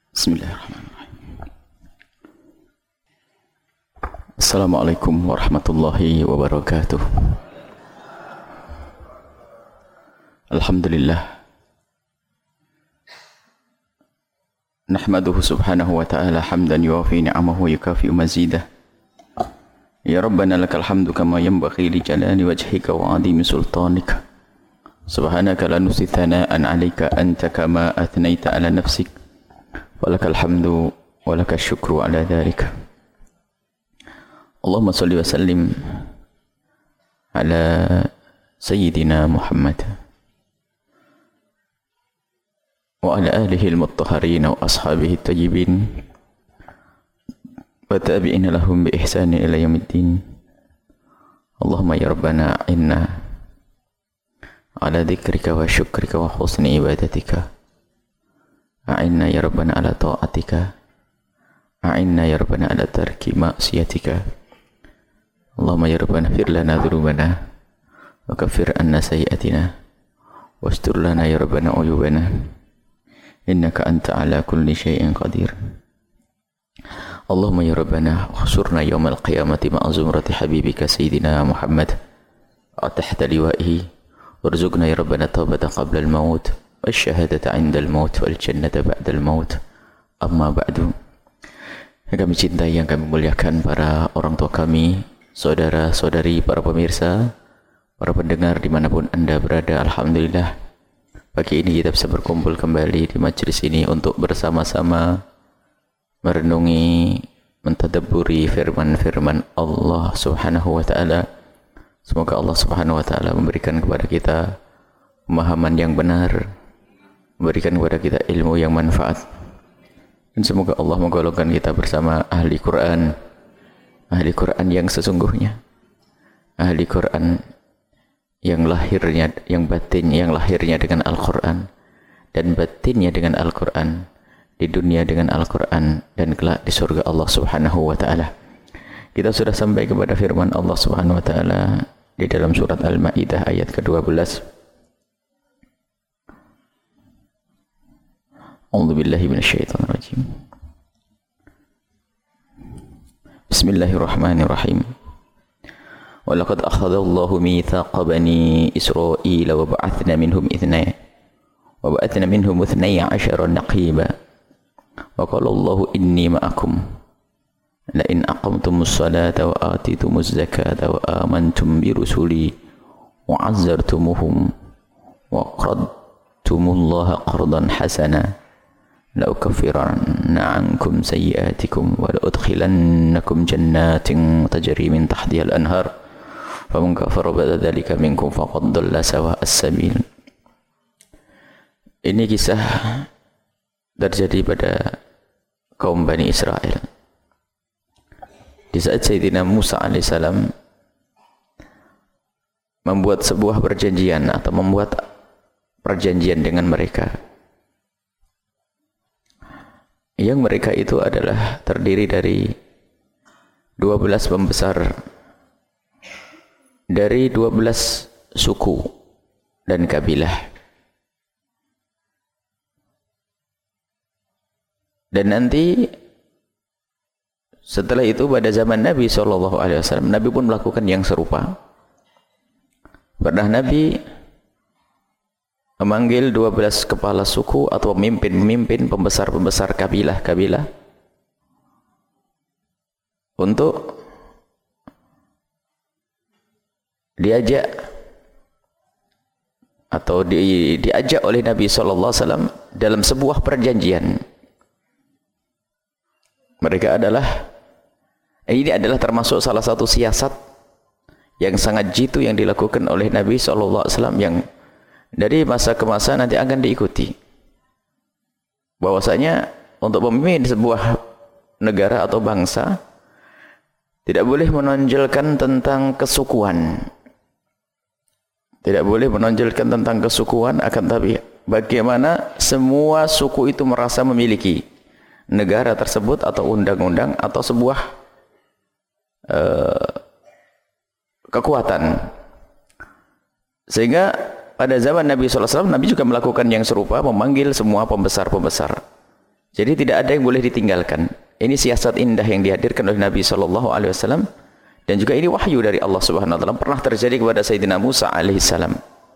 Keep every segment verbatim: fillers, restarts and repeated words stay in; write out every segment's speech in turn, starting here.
Bismillahirrahmanirrahim. Assalamualaikum warahmatullahi wabarakatuh. Alhamdulillah. Nahmaduhu subhanahu wa ta'ala hamdan yuwafi ni'amahu yukafi'u mazidah. Ya Rabbana lakal hamdu kama yanbaghi li jalali wajhika wa 'azimi sultanika. Subhanaka la nuhsi thana'an 'alaika anta kama athnaita 'ala nafsik. Walakal hamdu walakal syukru 'ala dhalika. Allahumma salli wa sallim ala sayyidina Muhammad wa ala alihi al-mutahharin wa ashabihi at-tayyibin wa tabi'ina lahum bi ihsanin ila yaumiddin. Allahumma ya Rabbana inna ala dzikrika wa syukrika wa husni ibadatika. A'inna ya Rabbana ala ta'atika. A'inna ya Rabbana ala tarki ma'siyatika. Allahumma ya Rabbana fir lana dhunubana wa kaffir anna sayyi'atina wastur lana ya Rabbana uyubana innaka anta ala kulli syai'in qadir. Allahumma ya Rabbana khsurna yawmal qiyamati ma'a zumrati habibika sayyidina Muhammad wa tahta liwa'ihi warzuqna ya Rabbana taubata qabla al-maut wasyahadata 'inda al-maut wal jannata ba'da al-maut. Amma ba'du. Yang kami cintai, yang kami muliakan para orang tua kami, saudara-saudari, para pemirsa, para pendengar dimanapun Anda berada, alhamdulillah pagi ini kita bisa berkumpul kembali di majelis ini untuk bersama-sama merenungi, mentadabburi firman-firman Allah subhanahu wa ta'ala. Semoga Allah subhanahu wa ta'ala memberikan kepada kita pemahaman yang benar, memberikan kepada kita ilmu yang manfaat, dan semoga Allah menggolongkan kita bersama ahli Quran, ahli Quran yang sesungguhnya, ahli Quran yang lahirnya, yang batinnya, yang lahirnya dengan Al-Quran dan batinnya dengan Al-Quran, di dunia dengan Al-Quran dan kelak di surga Allah subhanahu wa ta'ala. Kita sudah sampai kepada firman Allah subhanahu wa ta'ala di dalam surat Al-Ma'idah ayat ke dua belas. A'udzu billahi minasyaitonir rajim. Bismillahirrahmanirrahim. Wa laqad akhadha Allahu mitsaqa bani Israila wa ba'athna minhum ithna wa ba'athna minhum ithnay 'ashara naqiba. Wa qala Allahu inni ma'akum la in aqamtumus salata wa atitumuz zakata wa amantum bi rusuli wa 'azzartumuhum wa qradtumullaha qardan hasana la ukaffiranna 'ankum sayyi'atikum wa la udkhilannakum jannatin tajri min tahtiha al-anhar faman kafara ba'da dzalika minkum faqad dhalla sawa'as sabil. Ini kisah terjadi pada kaum Bani Israel di saat Sayyidina Musa alaihissalam membuat sebuah perjanjian atau membuat perjanjian dengan mereka, yang mereka itu adalah terdiri dari dua belas pembesar dari dua belas suku dan kabilah. Dan nanti setelah itu pada zaman Nabi shallallahu alaihi wasallam, Nabi pun melakukan yang serupa. Pernah Nabi memanggil dua belas kepala suku atau pemimpin-pemimpin, pembesar-pembesar kabilah-kabilah untuk diajak atau di, diajak oleh Nabi shallallahu alaihi wasallam dalam sebuah perjanjian. Mereka adalah Ini adalah termasuk salah satu siasat yang sangat jitu yang dilakukan oleh Nabi shallallahu alaihi wasallam, yang dari masa ke masa nanti akan diikuti. Bahwasanya untuk memimpin sebuah negara atau bangsa tidak boleh menonjolkan tentang kesukuan, tidak boleh menonjolkan tentang kesukuan, akan tapi bagaimana semua suku itu merasa memiliki negara tersebut atau undang-undang atau sebuah Uh, kekuatan. Sehingga pada zaman Nabi shallallahu alaihi wasallam, Nabi juga melakukan yang serupa, memanggil semua pembesar-pembesar Jadi tidak ada yang boleh ditinggalkan. Ini siasat indah yang dihadirkan oleh Nabi shallallahu alaihi wasallam, dan juga ini wahyu dari Allah Subhanahu wa taala pernah terjadi kepada Sayyidina Musa alaihissalam.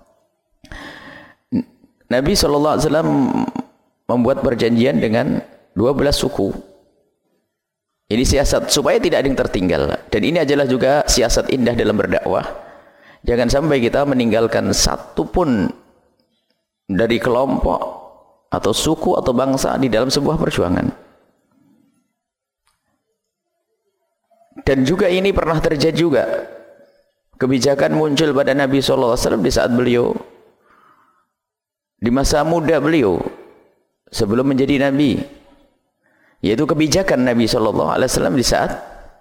Nabi shallallahu alaihi wasallam membuat perjanjian dengan dua belas suku. Ini siasat supaya tidak ada yang tertinggal, dan ini adalah juga siasat indah dalam berdakwah. Jangan sampai kita meninggalkan satu pun dari kelompok atau suku atau bangsa di dalam sebuah perjuangan. Dan juga ini pernah terjadi juga. Kebijakan muncul pada Nabi shallallahu alaihi wasallam di saat beliau, di masa muda beliau, sebelum menjadi Nabi. Yaitu kebijakan Nabi shallallahu alaihi wasallam di saat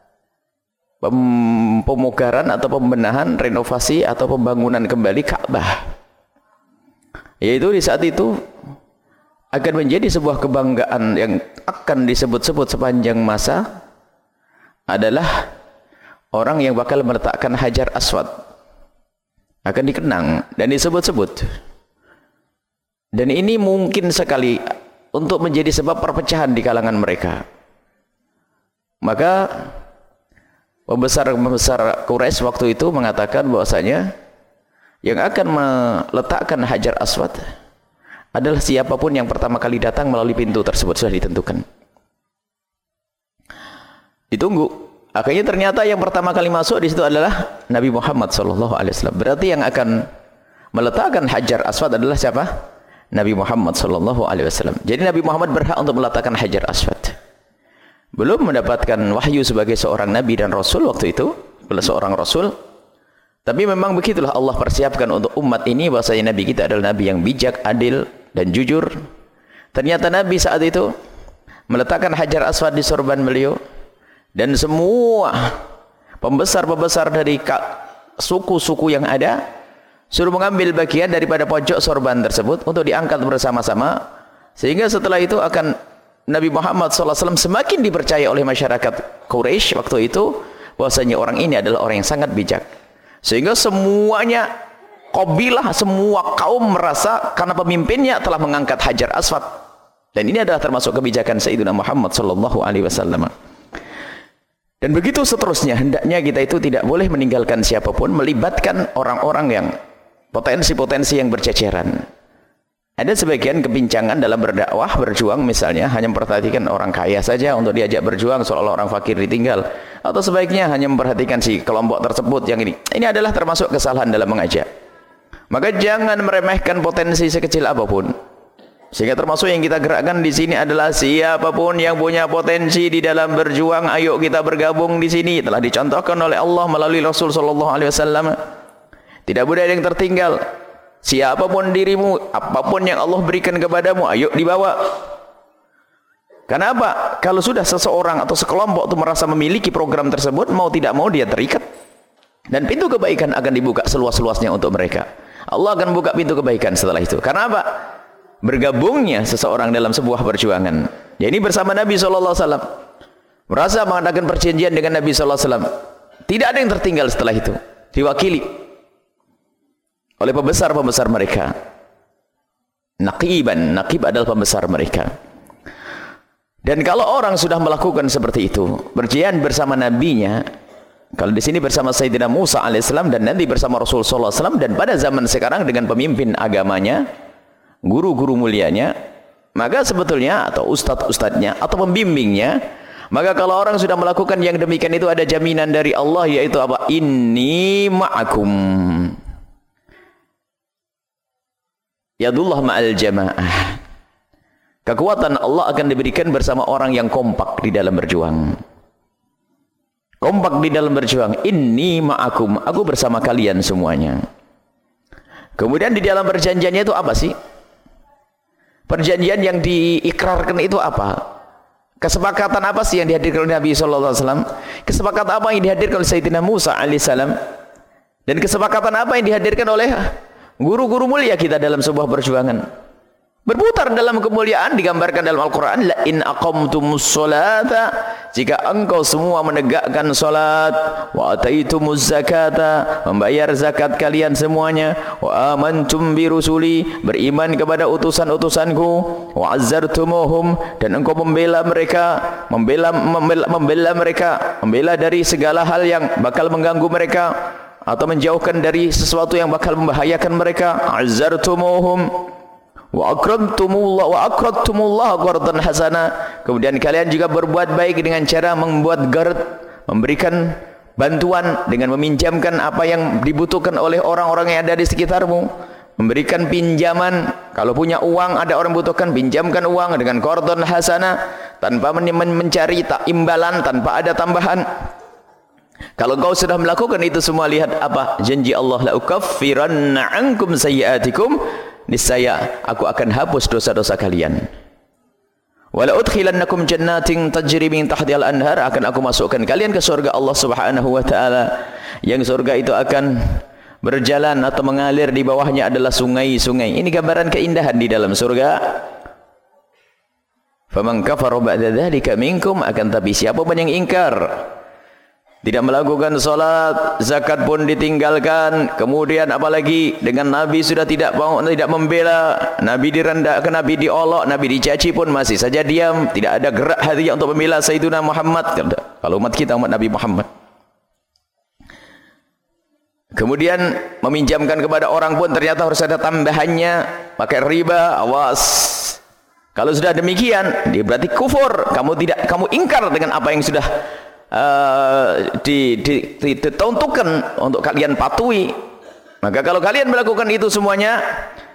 pemugaran atau pembenahan, renovasi atau pembangunan kembali Ka'bah. Yaitu di saat itu akan menjadi sebuah kebanggaan yang akan disebut-sebut sepanjang masa adalah orang yang bakal meletakkan Hajar Aswad. Akan dikenang dan disebut-sebut. Dan ini mungkin sekali untuk menjadi sebab perpecahan di kalangan mereka. Maka pembesar-pembesar Quraisy waktu itu mengatakan bahwasanya yang akan meletakkan Hajar Aswad adalah siapapun yang pertama kali datang melalui pintu tersebut, sudah ditentukan. Ditunggu. Akhirnya ternyata yang pertama kali masuk di situ adalah Nabi Muhammad shallallahu alaihi wasallam. Berarti yang akan meletakkan Hajar Aswad adalah siapa? Nabi Muhammad shallallahu alaihi wasallam. Jadi Nabi Muhammad berhak untuk meletakkan Hajar Aswad. Belum mendapatkan wahyu sebagai seorang Nabi dan Rasul waktu itu, adalah seorang Rasul. Tapi memang begitulah Allah persiapkan untuk umat ini bahwasanya Nabi kita adalah Nabi yang bijak, adil, dan jujur. Ternyata Nabi saat itu meletakkan Hajar Aswad di sorban beliau, dan semua pembesar-pembesar dari suku-suku yang ada suruh mengambil bagian daripada pojok sorban tersebut untuk diangkat bersama-sama, sehingga setelah itu akan Nabi Muhammad shallallahu alaihi wasallam semakin dipercaya oleh masyarakat Quraisy waktu itu bahwasanya orang ini adalah orang yang sangat bijak, sehingga semuanya kabilah, semua kaum merasa karena pemimpinnya telah mengangkat Hajar Aswad. Dan ini adalah termasuk kebijakan Sayyidina Muhammad sallallahu alaihi wasallam. Dan begitu seterusnya, hendaknya kita itu tidak boleh meninggalkan siapapun, melibatkan orang-orang yang potensi-potensi yang berceceran. Ada sebagian kebincangan dalam berdakwah, berjuang misalnya, hanya memperhatikan orang kaya saja untuk diajak berjuang seolah-olah orang fakir ditinggal. Atau sebaiknya hanya memperhatikan si kelompok tersebut yang ini. Ini adalah termasuk kesalahan dalam mengajak. Maka jangan meremehkan potensi sekecil apapun. Sehingga termasuk yang kita gerakkan di sini adalah siapapun yang punya potensi di dalam berjuang, ayo kita bergabung di sini. Telah dicontohkan oleh Allah melalui Rasul sallallahu alaihi wasallam. Tidak boleh ada yang tertinggal. Siapapun dirimu, apapun yang Allah berikan kepadamu, ayo dibawa. Kenapa? Kalau sudah seseorang atau sekelompok itu merasa memiliki program tersebut, mau tidak mau dia terikat. Dan pintu kebaikan akan dibuka seluas-luasnya untuk mereka. Allah akan buka pintu kebaikan setelah itu. Karena apa? Bergabungnya seseorang dalam sebuah perjuangan. Ya, ini bersama Nabi shallallahu alaihi wasallam. Merasa mengadakan perjanjian dengan Nabi shallallahu alaihi wasallam. Tidak ada yang tertinggal setelah itu. Diwakili oleh pembesar-pembesar mereka. Naqiban, naqib adalah pembesar mereka. Dan kalau orang sudah melakukan seperti itu, perjanjian bersama nabinya, kalau di sini bersama Sayyidina Musa alaihissalam dan nanti bersama Rasul sallallahu alaihi wasallam, dan pada zaman sekarang dengan pemimpin agamanya, guru-guru mulianya, maka sebetulnya atau ustadz-ustadznya atau pembimbingnya, maka kalau orang sudah melakukan yang demikian itu ada jaminan dari Allah, yaitu apa? Inni ma'akum. Yadullah ma'al jamaah. Kekuatan Allah akan diberikan bersama orang yang kompak di dalam berjuang. Kompak di dalam berjuang. Inni ma'akum. Aku bersama kalian semuanya. Kemudian di dalam perjanjiannya itu apa sih? Perjanjian yang diikrarkan itu apa? Kesepakatan apa sih yang dihadirkan oleh Nabi shallallahu alaihi wasallam? Kesepakatan apa yang dihadirkan oleh Sayyidina Musa alaihissalam? Dan kesepakatan apa yang dihadirkan oleh guru-guru mulia kita dalam sebuah perjuangan? berputar dalam kemuliaan. Digambarkan dalam Al-Quran, la in aqamtumus sholata, jika engkau semua menegakkan salat, wa ataitumuz zakata, membayar zakat kalian semuanya, wa amantum bi rusuli, beriman kepada utusan-utusanku, wa azzartumuhum, dan engkau membela mereka, membela, membela membela mereka, membela dari segala hal yang bakal mengganggu mereka atau menjauhkan dari sesuatu yang bakal membahayakan mereka. Azzartumuhum wa aqradtumullah wa aqradtumullah qardan hasana, kemudian kalian juga berbuat baik dengan cara membuat qard, memberikan bantuan dengan meminjamkan apa yang dibutuhkan oleh orang-orang yang ada di sekitarmu, memberikan pinjaman. Kalau punya uang, ada orang butuhkan, pinjamkan uang dengan qardan hasana, tanpa men mencari tak imbalan, tanpa ada tambahan. Kalau kau sudah melakukan itu semua, lihat apa janji Allah, la ukaffiranna ankum sayyiatikum, niscaya aku akan hapus dosa-dosa kalian. Wala udkhilannakum jannatin tajri min tahtihal anhar, akan aku masukkan kalian ke surga Allah Subhanahu wa taala, yang surga itu akan berjalan atau mengalir di bawahnya adalah sungai-sungai. Ini gambaran keindahan di dalam surga. Faman kafara ba'da dzalika minkum, akan tapi siapa pun yang ingkar, tidak melakukan salat, zakat pun ditinggalkan, kemudian apalagi dengan Nabi sudah tidak mau, tidak membela, Nabi direndahkan, Nabi diolok, Nabi dicaci pun masih saja diam, tidak ada gerak hatinya untuk membela Sayyidina Muhammad. Kalau umat kita umat Nabi Muhammad. Kemudian meminjamkan kepada orang pun ternyata harus ada tambahannya, pakai riba, awas. Kalau sudah demikian, dia berarti kufur. Kamu tidak, kamu ingkar dengan apa yang sudah Uh, di, di, di, ditentukan untuk kalian patuhi. Maka kalau kalian melakukan itu semuanya,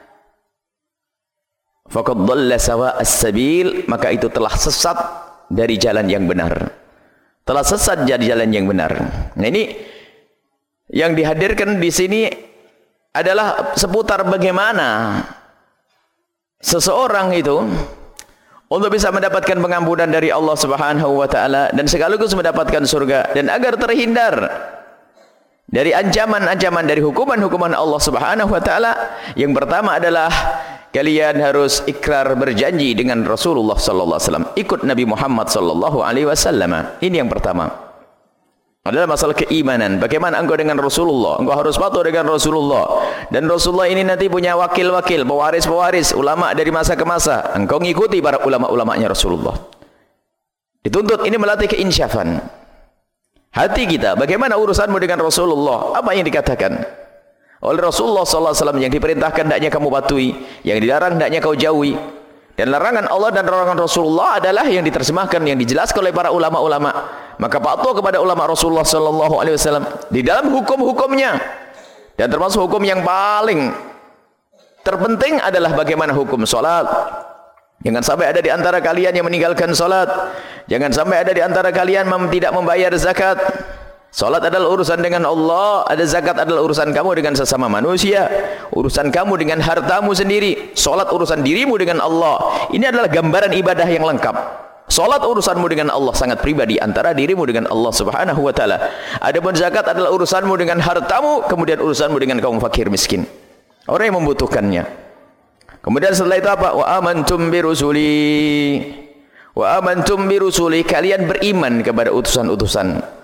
faqad dhalla sawa'as sabil, maka itu telah sesat dari jalan yang benar, telah sesat dari jalan yang benar. Nah, ini yang dihadirkan di sini adalah seputar bagaimana seseorang itu untuk bisa mendapatkan pengampunan dari Allah Subhanahu wa taala dan sekaligus mendapatkan surga, dan agar terhindar dari ancaman-ancaman dari hukuman-hukuman Allah Subhanahu wa taala. Yang pertama adalah kalian harus ikrar berjanji dengan Rasulullah sallallahu alaihi wasallam, ikut Nabi Muhammad sallallahu alaihi wasallam. Ini yang pertama. Adalah masalah keimanan. Bagaimana engkau dengan Rasulullah? Engkau harus patuh dengan Rasulullah. Dan Rasulullah ini nanti punya wakil-wakil, pewaris-pewaris, ulama dari masa ke masa. Engkau ngikuti para ulama-ulamanya Rasulullah. Dituntut ini melatih keinsyafan hati kita. Bagaimana urusanmu dengan Rasulullah? Apa yang dikatakan oleh Rasulullah sallallahu alaihi wasallam, yang diperintahkan hendaknya kamu patuhi, yang dilarang hendaknya kau jauhi. Dan larangan Allah dan larangan Rasulullah adalah yang diterjemahkan, yang dijelaskan oleh para ulama-ulama. Maka patuh kepada ulama Rasulullah sallallahu alaihi wasallam di dalam hukum-hukumnya. Dan termasuk hukum yang paling terpenting adalah bagaimana hukum salat. Jangan sampai ada di antara kalian yang meninggalkan salat. Jangan sampai ada di antara kalian mem tidak membayar zakat. Salat adalah urusan dengan Allah, ada zakat adalah urusan kamu dengan sesama manusia, urusan kamu dengan hartamu sendiri. Salat urusan dirimu dengan Allah. Ini adalah gambaran ibadah yang lengkap. Salat urusanmu dengan Allah sangat pribadi antara dirimu dengan Allah Subhanahu wa taala. Adapun zakat adalah urusanmu dengan hartamu, kemudian urusanmu dengan kaum fakir miskin, orang yang membutuhkannya. Kemudian setelah itu apa? Wa amantum bi rusuli. Wa amantum bi rusuli, kalian beriman kepada utusan-utusan.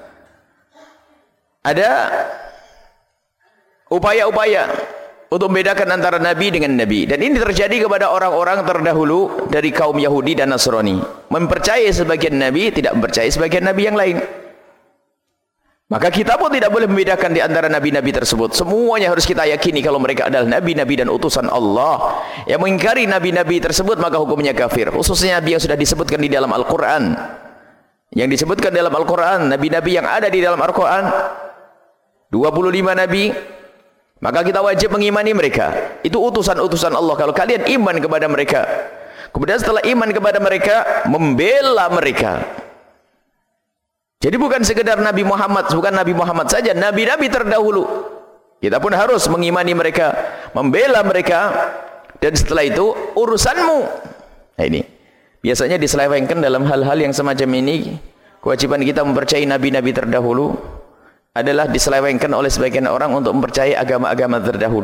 Ada upaya-upaya untuk membedakan antara nabi dengan nabi, dan ini terjadi kepada orang-orang terdahulu dari kaum Yahudi dan Nasrani. Mempercayai sebagian nabi, tidak mempercayai sebagian nabi yang lain. Maka kita pun tidak boleh membedakan di antara nabi-nabi tersebut. Semuanya harus kita yakini kalau mereka adalah nabi-nabi dan utusan Allah. Yang mengingkari nabi-nabi tersebut maka hukumnya kafir. Khususnya nabi yang sudah disebutkan di dalam Al-Quran. Yang disebutkan dalam Al-Quran, nabi-nabi yang ada di dalam Al-Quran, dua puluh lima nabi, maka kita wajib mengimani mereka. Itu utusan-utusan Allah. Kalau kalian iman kepada mereka, kemudian setelah iman kepada mereka, membela mereka. Jadi bukan sekedar Nabi Muhammad, bukan Nabi Muhammad saja, nabi-nabi terdahulu. Kita pun harus mengimani mereka, membela mereka, dan setelah itu urusanmu. Nah ini, biasanya diselewengkan dalam hal-hal yang semacam ini. Kewajiban kita mempercayai nabi-nabi terdahulu adalah diselewengkan oleh sebagian orang untuk mempercayai agama-agama terdahulu.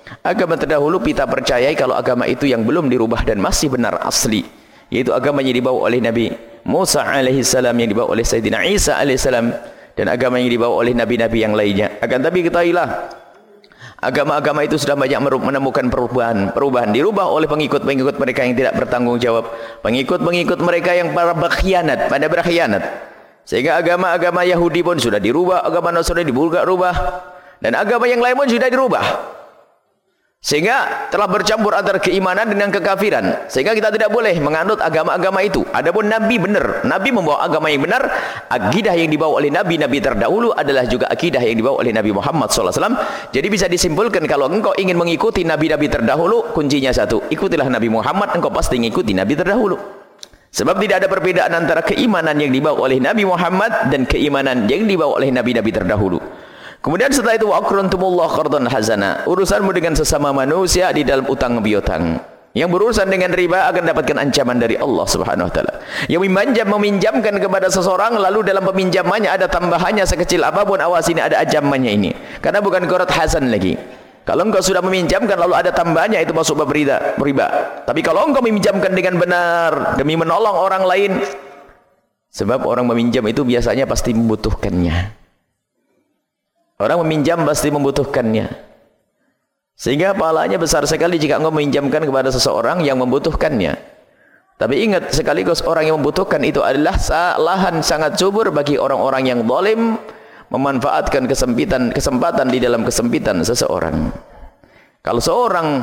Agama terdahulu kita percayai kalau agama itu yang belum dirubah dan masih benar asli, yaitu agama yang dibawa oleh Nabi Musa alaihissalam, yang dibawa oleh Sayyidina Isa alaihissalam, dan agama yang dibawa oleh nabi-nabi yang lainnya. Akan tapi ketahuilah, agama-agama itu sudah banyak menemukan perubahan, perubahan dirubah oleh pengikut-pengikut mereka yang tidak bertanggung jawab, pengikut-pengikut mereka yang para berkhianat, pada berkhianat. Sehingga agama-agama Yahudi pun sudah dirubah, agama Nasrani dirubah, dan agama yang lain pun sudah dirubah. Sehingga telah bercampur antara keimanan dengan kekafiran. Sehingga kita tidak boleh menganut agama-agama itu. Adapun Nabi benar, Nabi membawa agama yang benar. Akidah yang dibawa oleh Nabi-Nabi terdahulu adalah juga akidah yang dibawa oleh Nabi Muhammad shallallahu alaihi wasallam. Jadi bisa disimpulkan, kalau engkau ingin mengikuti Nabi-Nabi terdahulu, kuncinya satu, ikutilah Nabi Muhammad, engkau pasti mengikuti Nabi terdahulu. Sebab tidak ada perbedaan antara keimanan yang dibawa oleh Nabi Muhammad dan keimanan yang dibawa oleh Nabi-Nabi terdahulu. Kemudian setelah itu, waqrantumullah qardan hasana, urusanmu dengan sesama manusia di dalam utang piutang. Yang berurusan dengan riba akan dapatkan ancaman dari Allah Subhanahu wa taala. Yang meminjam meminjamkan kepada seseorang, lalu dalam peminjamannya ada tambahannya sekecil apapun, awas ini ada ancamannya ini. Karena bukan qard hasan lagi. Kalau engkau sudah meminjamkan lalu ada tambahannya, itu masuk bab riba. Tapi kalau engkau meminjamkan dengan benar demi menolong orang lain, sebab orang meminjam itu biasanya pasti membutuhkannya. Orang meminjam pasti membutuhkannya. Sehingga pahalanya besar sekali jika engkau meminjamkan kepada seseorang yang membutuhkannya. Tapi ingat, sekaligus orang yang membutuhkan itu adalah lahan sangat subur bagi orang-orang yang zalim memanfaatkan kesempitan kesempatan di dalam kesempitan seseorang. Kalau seorang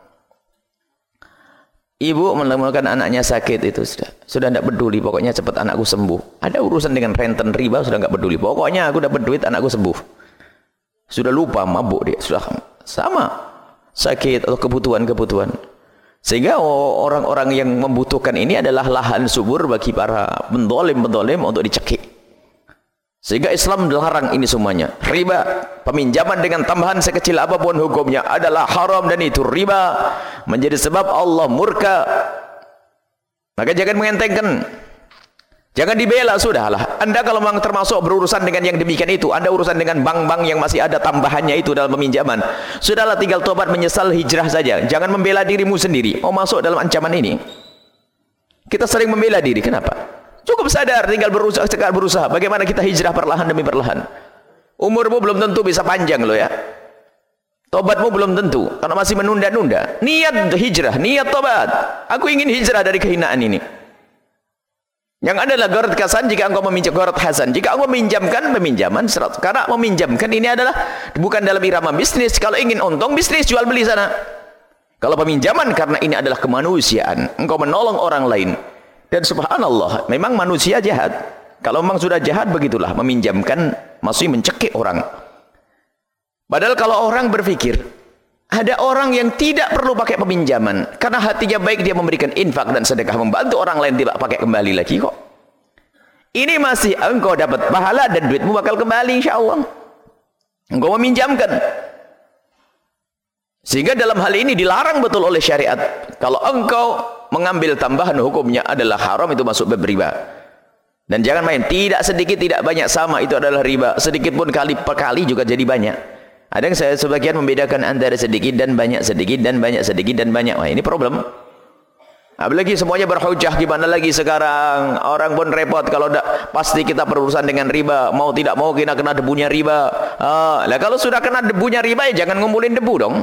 ibu menemukan anaknya sakit, itu sudah sudah tidak peduli, pokoknya cepat anakku sembuh. Ada urusan dengan renten riba, sudah enggak peduli. Pokoknya aku dapat duit, anakku sembuh. Sudah lupa, mabuk dia, sudah sama sakit atau kebutuhan-kebutuhan. Sehingga orang-orang yang membutuhkan ini adalah lahan subur bagi para pendolim-pendolim untuk dicekik. Sehingga Islam melarang ini semuanya. Riba, peminjaman dengan tambahan sekecil apapun hukumnya adalah haram, dan itu riba menjadi sebab Allah murka. Maka jangan mengentengkan, jangan dibela, sudahlah. Anda kalau memang termasuk berurusan dengan yang demikian itu, Anda urusan dengan bank-bank yang masih ada tambahannya itu dalam peminjaman, sudahlah, tinggal tobat menyesal, hijrah saja. Jangan membela dirimu sendiri. Mau masuk dalam ancaman ini. Kita sering membela diri, kenapa? Cukup sadar, tinggal berusaha, sekarang berusaha. Bagaimana kita hijrah perlahan demi perlahan. Umurmu belum tentu bisa panjang loh ya. Tobatmu belum tentu, karena masih menunda-nunda. Niat hijrah, niat tobat. Aku ingin hijrah dari kehinaan ini. Yang adalah gharat hasan jika engkau meminjam, gharat hasan jika engkau meminjamkan peminjaman seratus. Karena meminjamkan ini adalah bukan dalam irama bisnis. Kalau ingin untung, bisnis jual beli sana. Kalau peminjaman karena ini adalah kemanusiaan, engkau menolong orang lain. Dan subhanallah, memang manusia jahat. Kalau memang sudah jahat, begitulah, meminjamkan masih mencekik orang. Padahal kalau orang berpikir, ada orang yang tidak perlu pakai peminjaman karena hatinya baik, dia memberikan infak dan sedekah, membantu orang lain, tidak pakai kembali lagi kok. Ini masih engkau dapat pahala dan duitmu bakal kembali insyaallah. Engkau meminjamkan. Sehingga dalam hal ini dilarang betul oleh syariat. Kalau engkau mengambil tambahan, hukumnya adalah haram, itu masuk bab riba. Dan jangan main, tidak sedikit tidak banyak sama, itu adalah riba. Sedikit pun kali per kali juga jadi banyak. Ada yang saya sebagian membedakan antara sedikit dan banyak, sedikit dan banyak, sedikit dan banyak. Wah, ini problem. Apalagi semuanya berhujah, gimana lagi sekarang? Orang pun repot kalau dah, pasti kita berurusan dengan riba. Mau tidak mau kita kena debunya riba. Ah, lah kalau sudah kena debunya riba, ya jangan ngumpulin debu dong.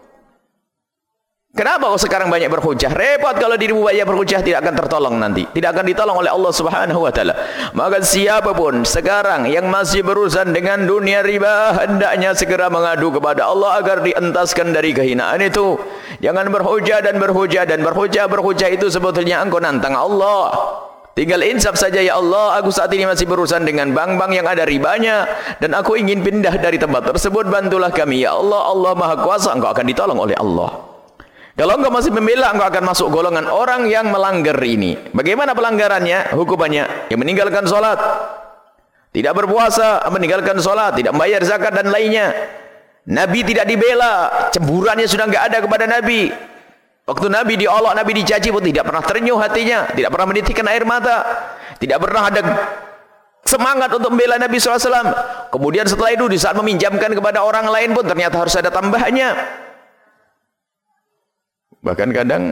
Kenapa kok sekarang banyak berhujah? Repot kalau dirimu banyak berhujah, tidak akan tertolong nanti. Tidak akan ditolong oleh Allah Subhanahu wa taala. Maka siapapun sekarang yang masih berurusan dengan dunia riba, hendaknya segera mengadu kepada Allah agar dientaskan dari kehinaan itu. Jangan berhujah dan berhujah dan berhujah. Berhujah itu sebetulnya engkau nantang Allah. Tinggal insaf saja, ya Allah, aku saat ini masih berurusan dengan bank-bank yang ada ribanya dan aku ingin pindah dari tempat tersebut, bantulah kami ya Allah. Allah Maha Kuasa, engkau akan ditolong oleh Allah. Kalau engkau masih membela, engkau akan masuk golongan orang yang melanggar ini. Bagaimana pelanggarannya? Hukumannya, yang meninggalkan sholat, tidak berpuasa, meninggalkan sholat, tidak membayar zakat dan lainnya. Nabi tidak dibela, cemburuannya sudah enggak ada kepada Nabi. Waktu Nabi diolok, Nabi dicaci pun tidak pernah ternyuh hatinya, tidak pernah menitikkan air mata, tidak pernah ada semangat untuk membela Nabi shallallahu alaihi wasallam. Kemudian setelah itu, di saat meminjamkan kepada orang lain pun ternyata harus ada tambahannya. Bahkan kadang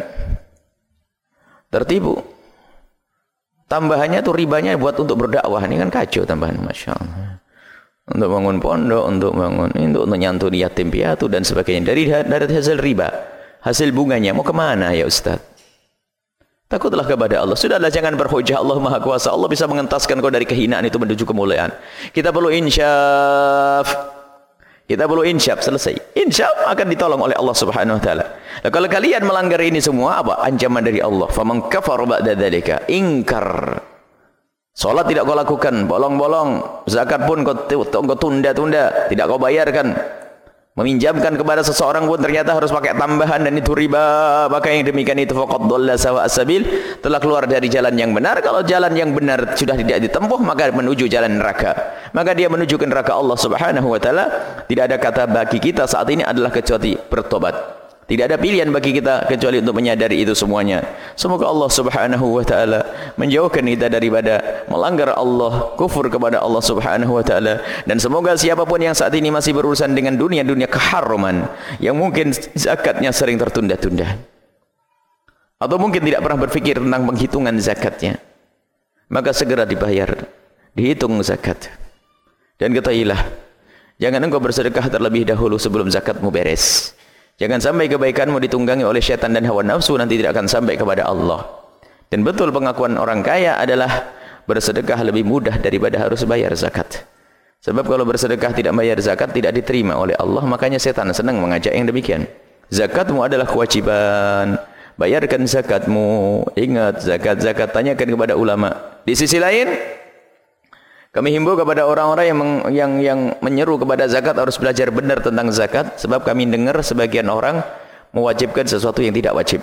tertipu. Tambahannya tuh ribanya buat untuk berdakwah. Ini kan kacau tambahan, Masya Allah. Untuk bangun pondok, untuk bangun, untuk menyantuni yatim piatu dan sebagainya. Dari, dari hasil riba, hasil bunganya, mau kemana ya Ustaz? Takutlah kepada Allah. Sudahlah, jangan berhujah. Allah Maha Kuasa. Allah bisa mengentaskan kau dari kehinaan itu menuju kemuliaan. Kita perlu insyaf. Kita perlu insyaf, selesai. Insyaf akan ditolong oleh Allah Subhanahu wa taala. Nah, kalau kalian melanggar ini semua, apa? Ancaman dari Allah. Faman kafara ba'da dzalika, ingkar. Salat tidak kau lakukan, bolong-bolong. Zakat pun kau, kau tunda-tunda, tidak kau bayarkan. Meminjamkan kepada seseorang pun ternyata harus pakai tambahan dan itu riba. Maka yang demikian itu faqad dhalla sawa as-sabil, telah keluar dari jalan yang benar. Kalau jalan yang benar sudah tidak ditempuh, maka menuju jalan neraka. Maka dia menuju ke neraka Allah Subhanahu wa taala. Tidak ada kata bagi kita saat ini adalah kecuali bertobat. Tidak ada pilihan bagi kita kecuali untuk menyadari itu semuanya. Semoga Allah Subhanahu wa taala menjauhkan kita daripada melanggar Allah, kufur kepada Allah Subhanahu wa taala, dan semoga siapapun yang saat ini masih berurusan dengan dunia-dunia keharuman yang mungkin zakatnya sering tertunda-tunda atau mungkin tidak pernah berpikir tentang penghitungan zakatnya, maka segera dibayar, dihitung zakat. Dan ketahuilah, jangan engkau bersedekah terlebih dahulu sebelum zakatmu beres. Jangan sampai kebaikanmu ditunggangi oleh syaitan dan hawa nafsu, nanti tidak akan sampai kepada Allah. Dan betul pengakuan orang kaya adalah bersedekah lebih mudah daripada harus bayar zakat. Sebab kalau bersedekah tidak bayar zakat tidak diterima oleh Allah, makanya setan senang mengajak yang demikian. Zakatmu adalah kewajiban, bayarkan zakatmu. Ingat, zakat-zakat tanyakan kepada ulama. Di sisi lain, kami himbau kepada orang-orang yang, yang yang menyeru kepada zakat harus belajar benar tentang zakat, sebab kami dengar sebagian orang mewajibkan sesuatu yang tidak wajib.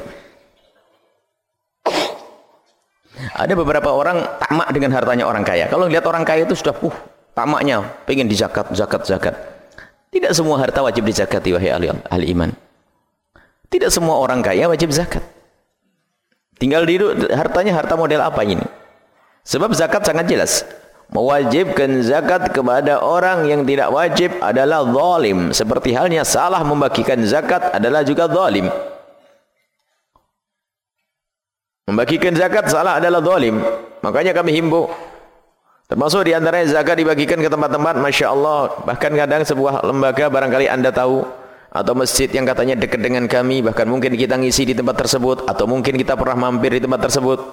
Ada beberapa orang tamak dengan hartanya orang kaya. Kalau lihat orang kaya itu sudah puh, tamaknya, pengen dizakat, zakat, zakat. Tidak semua harta wajib dizakati, wahai ahli, ahli iman. Tidak semua orang kaya wajib zakat. Tinggal di hartanya harta model apa ini? Sebab zakat sangat jelas. Mewajibkan zakat kepada orang yang tidak wajib adalah zalim. Seperti halnya salah membagikan zakat adalah juga zalim. Membagikan zakat salah adalah zalim. Makanya kami himbau, termasuk di antaranya zakat dibagikan ke tempat-tempat, Masya Allah, bahkan kadang sebuah lembaga barangkali anda tahu, atau masjid yang katanya dekat dengan kami, bahkan mungkin kita ngisi di tempat tersebut, atau mungkin kita pernah mampir di tempat tersebut.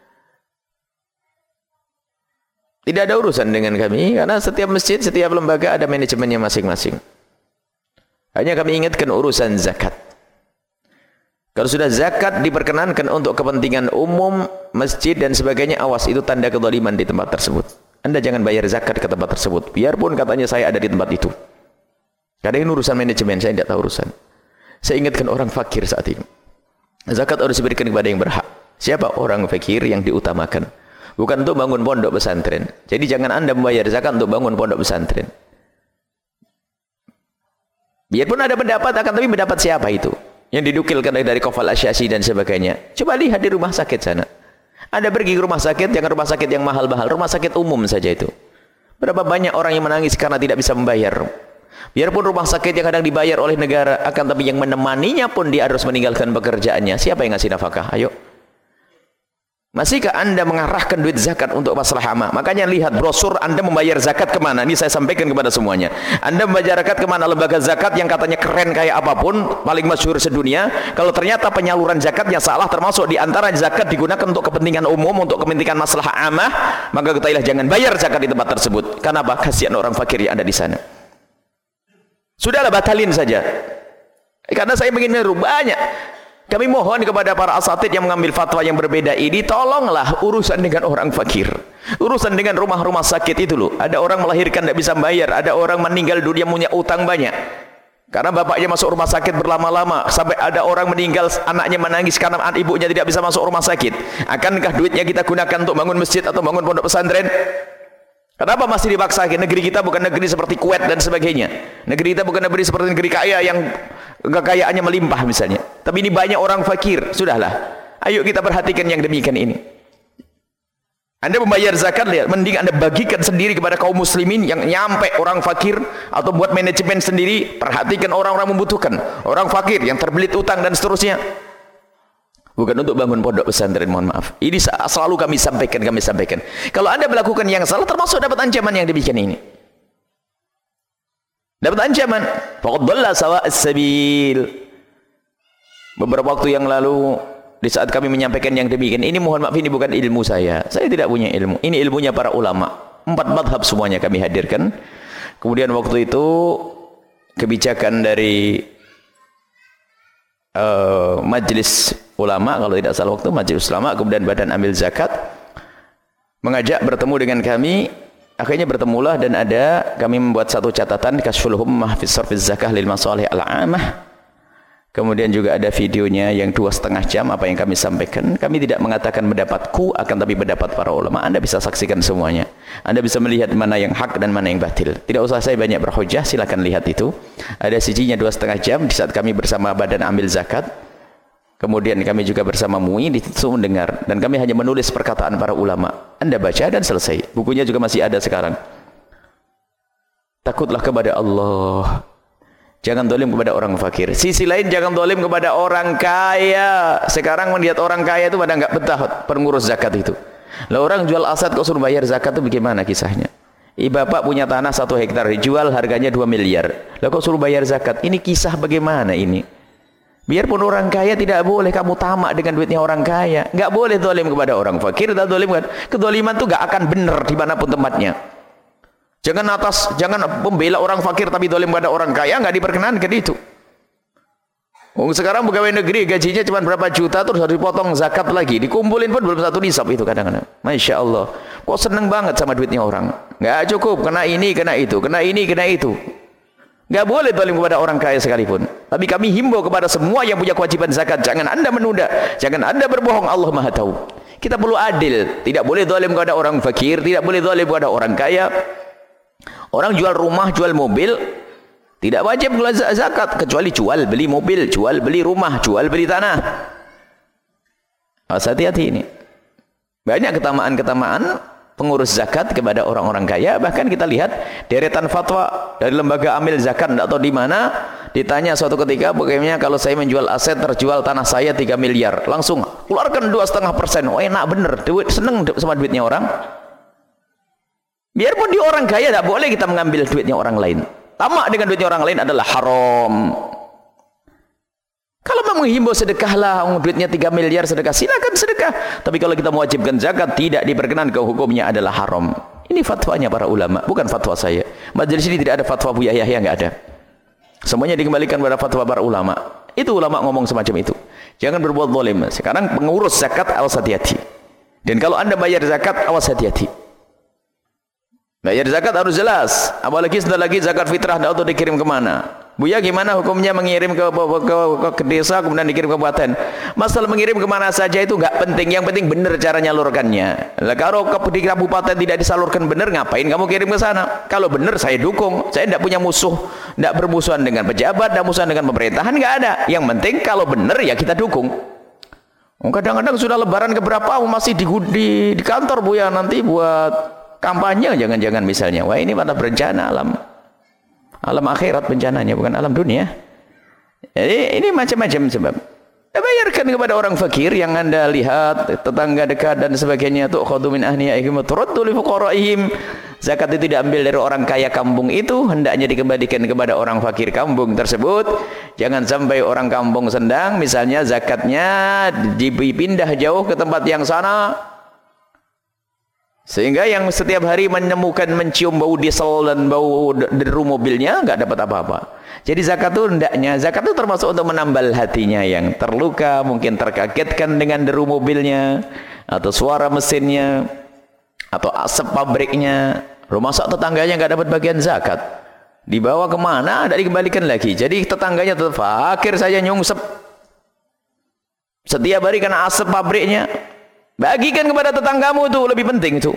Tidak ada urusan dengan kami, karena setiap masjid, setiap lembaga ada manajemennya masing-masing. Hanya kami ingatkan urusan zakat. Kalau sudah zakat diperkenankan untuk kepentingan umum, masjid dan sebagainya, awas, itu tanda kezaliman di tempat tersebut. Anda jangan bayar zakat ke tempat tersebut, biarpun katanya saya ada di tempat itu. Karena ini urusan manajemen, saya tidak tahu urusan. Saya ingatkan orang fakir saat ini. Zakat harus diberikan kepada yang berhak. Siapa? Orang fakir yang diutamakan. Bukan untuk bangun pondok pesantren. Jadi jangan anda membayar zakat untuk bangun pondok pesantren. Biarpun ada pendapat, akan tapi pendapat siapa itu? Yang didukilkan dari Kofal Asyasi dan sebagainya. Coba lihat di rumah sakit sana. Anda pergi ke rumah sakit, jangan rumah sakit yang mahal-mahal, rumah sakit umum saja itu. Berapa banyak orang yang menangis karena tidak bisa membayar. Biarpun rumah sakit yang kadang dibayar oleh negara, akan tapi yang menemaninya pun dia harus meninggalkan pekerjaannya. Siapa yang ngasih nafkah? Ayo. Masihkah anda mengarahkan duit zakat untuk masalah hama? Makanya lihat brosur anda membayar zakat kemana. Ini saya sampaikan kepada semuanya. Anda membayar zakat kemana? Lembaga zakat yang katanya keren kayak apapun, paling masyhur sedunia. Kalau ternyata penyaluran zakatnya salah, termasuk di antara zakat digunakan untuk kepentingan umum, untuk kepentingan masalah amah, maka ketahuilah jangan bayar zakat di tempat tersebut. Karena apa? Kasihan orang fakir yang ada di sana. Sudahlah, batalin saja. Karena saya ingin menyuruh banyak. Kami mohon kepada para asatid yang mengambil fatwa yang berbeda ini, tolonglah urusan dengan orang fakir, urusan dengan rumah-rumah sakit itu loh. Ada orang melahirkan tidak bisa bayar, ada orang meninggal dunia punya utang banyak karena bapaknya masuk rumah sakit berlama-lama, sampai ada orang meninggal anaknya menangis karena ibunya tidak bisa masuk rumah sakit. Akankah duitnya kita gunakan untuk bangun masjid atau bangun pondok pesantren? Kenapa masih dipaksakan? Negeri kita bukan negeri seperti Kuwait dan sebagainya. Negeri kita bukan negeri seperti negeri kaya yang kekayaannya melimpah misalnya. Tapi ini banyak orang fakir. Sudahlah, ayo kita perhatikan yang demikian ini. Anda membayar zakat, lihat, mending anda bagikan sendiri kepada kaum muslimin yang nyampe orang fakir, atau buat manajemen sendiri. Perhatikan orang-orang membutuhkan, orang fakir yang terbelit utang dan seterusnya. Bukan untuk bangun pondok pesantren, mohon maaf. Ini selalu kami sampaikan, kami sampaikan. Kalau Anda melakukan yang salah, termasuk dapat ancaman yang demikian ini. Dapat ancaman. Faqad dhalla sawa'as sabil. Beberapa waktu yang lalu, di saat kami menyampaikan yang demikian, ini mohon maaf, ini bukan ilmu saya. Saya tidak punya ilmu. Ini ilmunya para ulama. Empat madhab semuanya kami hadirkan. Kemudian waktu itu, kebijakan dari uh, majelis ulama, kalau tidak salah waktu, majelis ulama, kemudian badan amil zakat, mengajak bertemu dengan kami. Akhirnya bertemulah dan ada, kami membuat satu catatan, Kashful Hummah fi Sarfiz Zakah lil Masalih al-Amah. Kemudian juga ada videonya yang dua setengah jam apa yang kami sampaikan. Kami tidak mengatakan pendapatku, akan tapi pendapat para ulama. Anda bisa saksikan semuanya. Anda bisa melihat mana yang hak dan mana yang batil. Tidak usah saya banyak berhujah, silakan lihat itu. Ada sijinya dua setengah jam di saat kami bersama badan ambil zakat. Kemudian kami juga bersama M U I di situ mendengar. Dan kami hanya menulis perkataan para ulama. Anda baca dan selesai. Bukunya juga masih ada sekarang. Takutlah kepada Allah. Jangan dolim kepada orang fakir. Sisi lain, jangan dolim kepada orang kaya. Sekarang melihat orang kaya itu pada nggak betah pengurus zakat itu. Lah orang jual aset kok suruh bayar zakat itu bagaimana kisahnya? I bapak punya tanah satu hektar dijual harganya dua miliar. Lah kok suruh bayar zakat? Ini kisah bagaimana ini? Biarpun orang kaya tidak boleh kamu tamak dengan duitnya orang kaya. Nggak boleh dolim kepada orang fakir. Dan dolim kan? Kedoliman itu nggak akan benar dimanapun tempatnya. Jangan atas, jangan membela orang fakir tapi dolim pada orang kaya, nggak diperkenankan itu. Oh, sekarang pegawai negeri gajinya cuma berapa juta terus harus dipotong zakat lagi, dikumpulin pun belum satu nisab itu kadang-kadang. Masya Allah, kok seneng banget sama duitnya orang. Nggak cukup, kena ini, kena itu, kena ini, kena itu. Nggak boleh dolim kepada orang kaya sekalipun. Tapi kami himbau kepada semua yang punya kewajiban zakat, jangan anda menunda, jangan anda berbohong, Allah Maha Tahu. Kita perlu adil, tidak boleh dolim kepada orang fakir, tidak boleh dolim kepada orang kaya. Orang jual rumah, jual mobil, tidak wajib keluar zakat, kecuali jual beli mobil, jual beli rumah, jual beli tanah. Hati-hati ini. Banyak ketamaan-ketamaan pengurus zakat kepada orang-orang kaya. Bahkan kita lihat deretan fatwa dari lembaga amil zakat, tidak tahu di mana, ditanya suatu ketika, bagaimana kalau saya menjual aset, terjual tanah saya tiga miliar, langsung keluarkan dua setengah persen. Oh enak bener, duit, seneng sama duitnya orang. Biarpun dia orang kaya, tidak boleh kita mengambil duitnya orang lain. Tamak dengan duitnya orang lain adalah haram. Kalau memang menghimbau sedekahlah, duitnya tiga miliar sedekah, silakan sedekah. Tapi kalau kita mewajibkan zakat, tidak diperkenankan, hukumnya adalah haram. Ini fatwanya para ulama, bukan fatwa saya. Majelis ini tidak ada fatwa Buya Yahya, nggak ada. Semuanya dikembalikan kepada fatwa para ulama. Itu ulama ngomong semacam itu. Jangan berbuat zalim. Sekarang pengurus zakat, awas hati-hati. Dan kalau anda bayar zakat, awas hati-hati. Bayar zakat harus jelas. Apalagi setelah lagi zakat fitrah atau dikirim kemana? Buya gimana hukumnya mengirim ke, ke, ke, ke desa kemudian dikirim ke kabupaten? Masalah mengirim kemana saja itu nggak penting. Yang penting benar cara nyalurkannya. Lah kalau ke di kabupaten tidak disalurkan benar, ngapain kamu kirim ke sana? Kalau benar saya dukung. Saya tidak punya musuh, tidak bermusuhan dengan pejabat, tidak musuhan dengan pemerintahan, nggak ada. Yang penting kalau benar ya kita dukung. Kadang-kadang sudah lebaran keberapa masih di, di, di kantor Buya nanti buat kampanye, jangan-jangan misalnya, wah ini pada berencana alam alam akhirat bencananya, bukan alam dunia. Jadi ini macam-macam sebab. Bayarkan kepada orang fakir yang anda lihat, tetangga dekat dan sebagainya, tu'khadhu min aghniyaihim wa turaddu li fuqaraihim. Zakat itu diambil dari orang kaya kampung itu, hendaknya dikembalikan kepada orang fakir kampung tersebut. Jangan sampai orang kampung Sendang misalnya zakatnya dipindah jauh ke tempat yang sana, sehingga yang setiap hari menemukan mencium bau diesel dan bau deru mobilnya nggak dapat apa-apa. Jadi zakat itu hendaknya, zakat itu termasuk untuk menambal hatinya yang terluka, mungkin terkagetkan dengan deru mobilnya, atau suara mesinnya, atau asap pabriknya. Rumah sak tetangganya nggak dapat bagian zakat, dibawa kemana? Tidak dikembalikan lagi. Jadi tetangganya tetap fakir saja nyungsep setiap hari karena asap pabriknya. Bagikan kepada tetanggamu, itu lebih penting itu.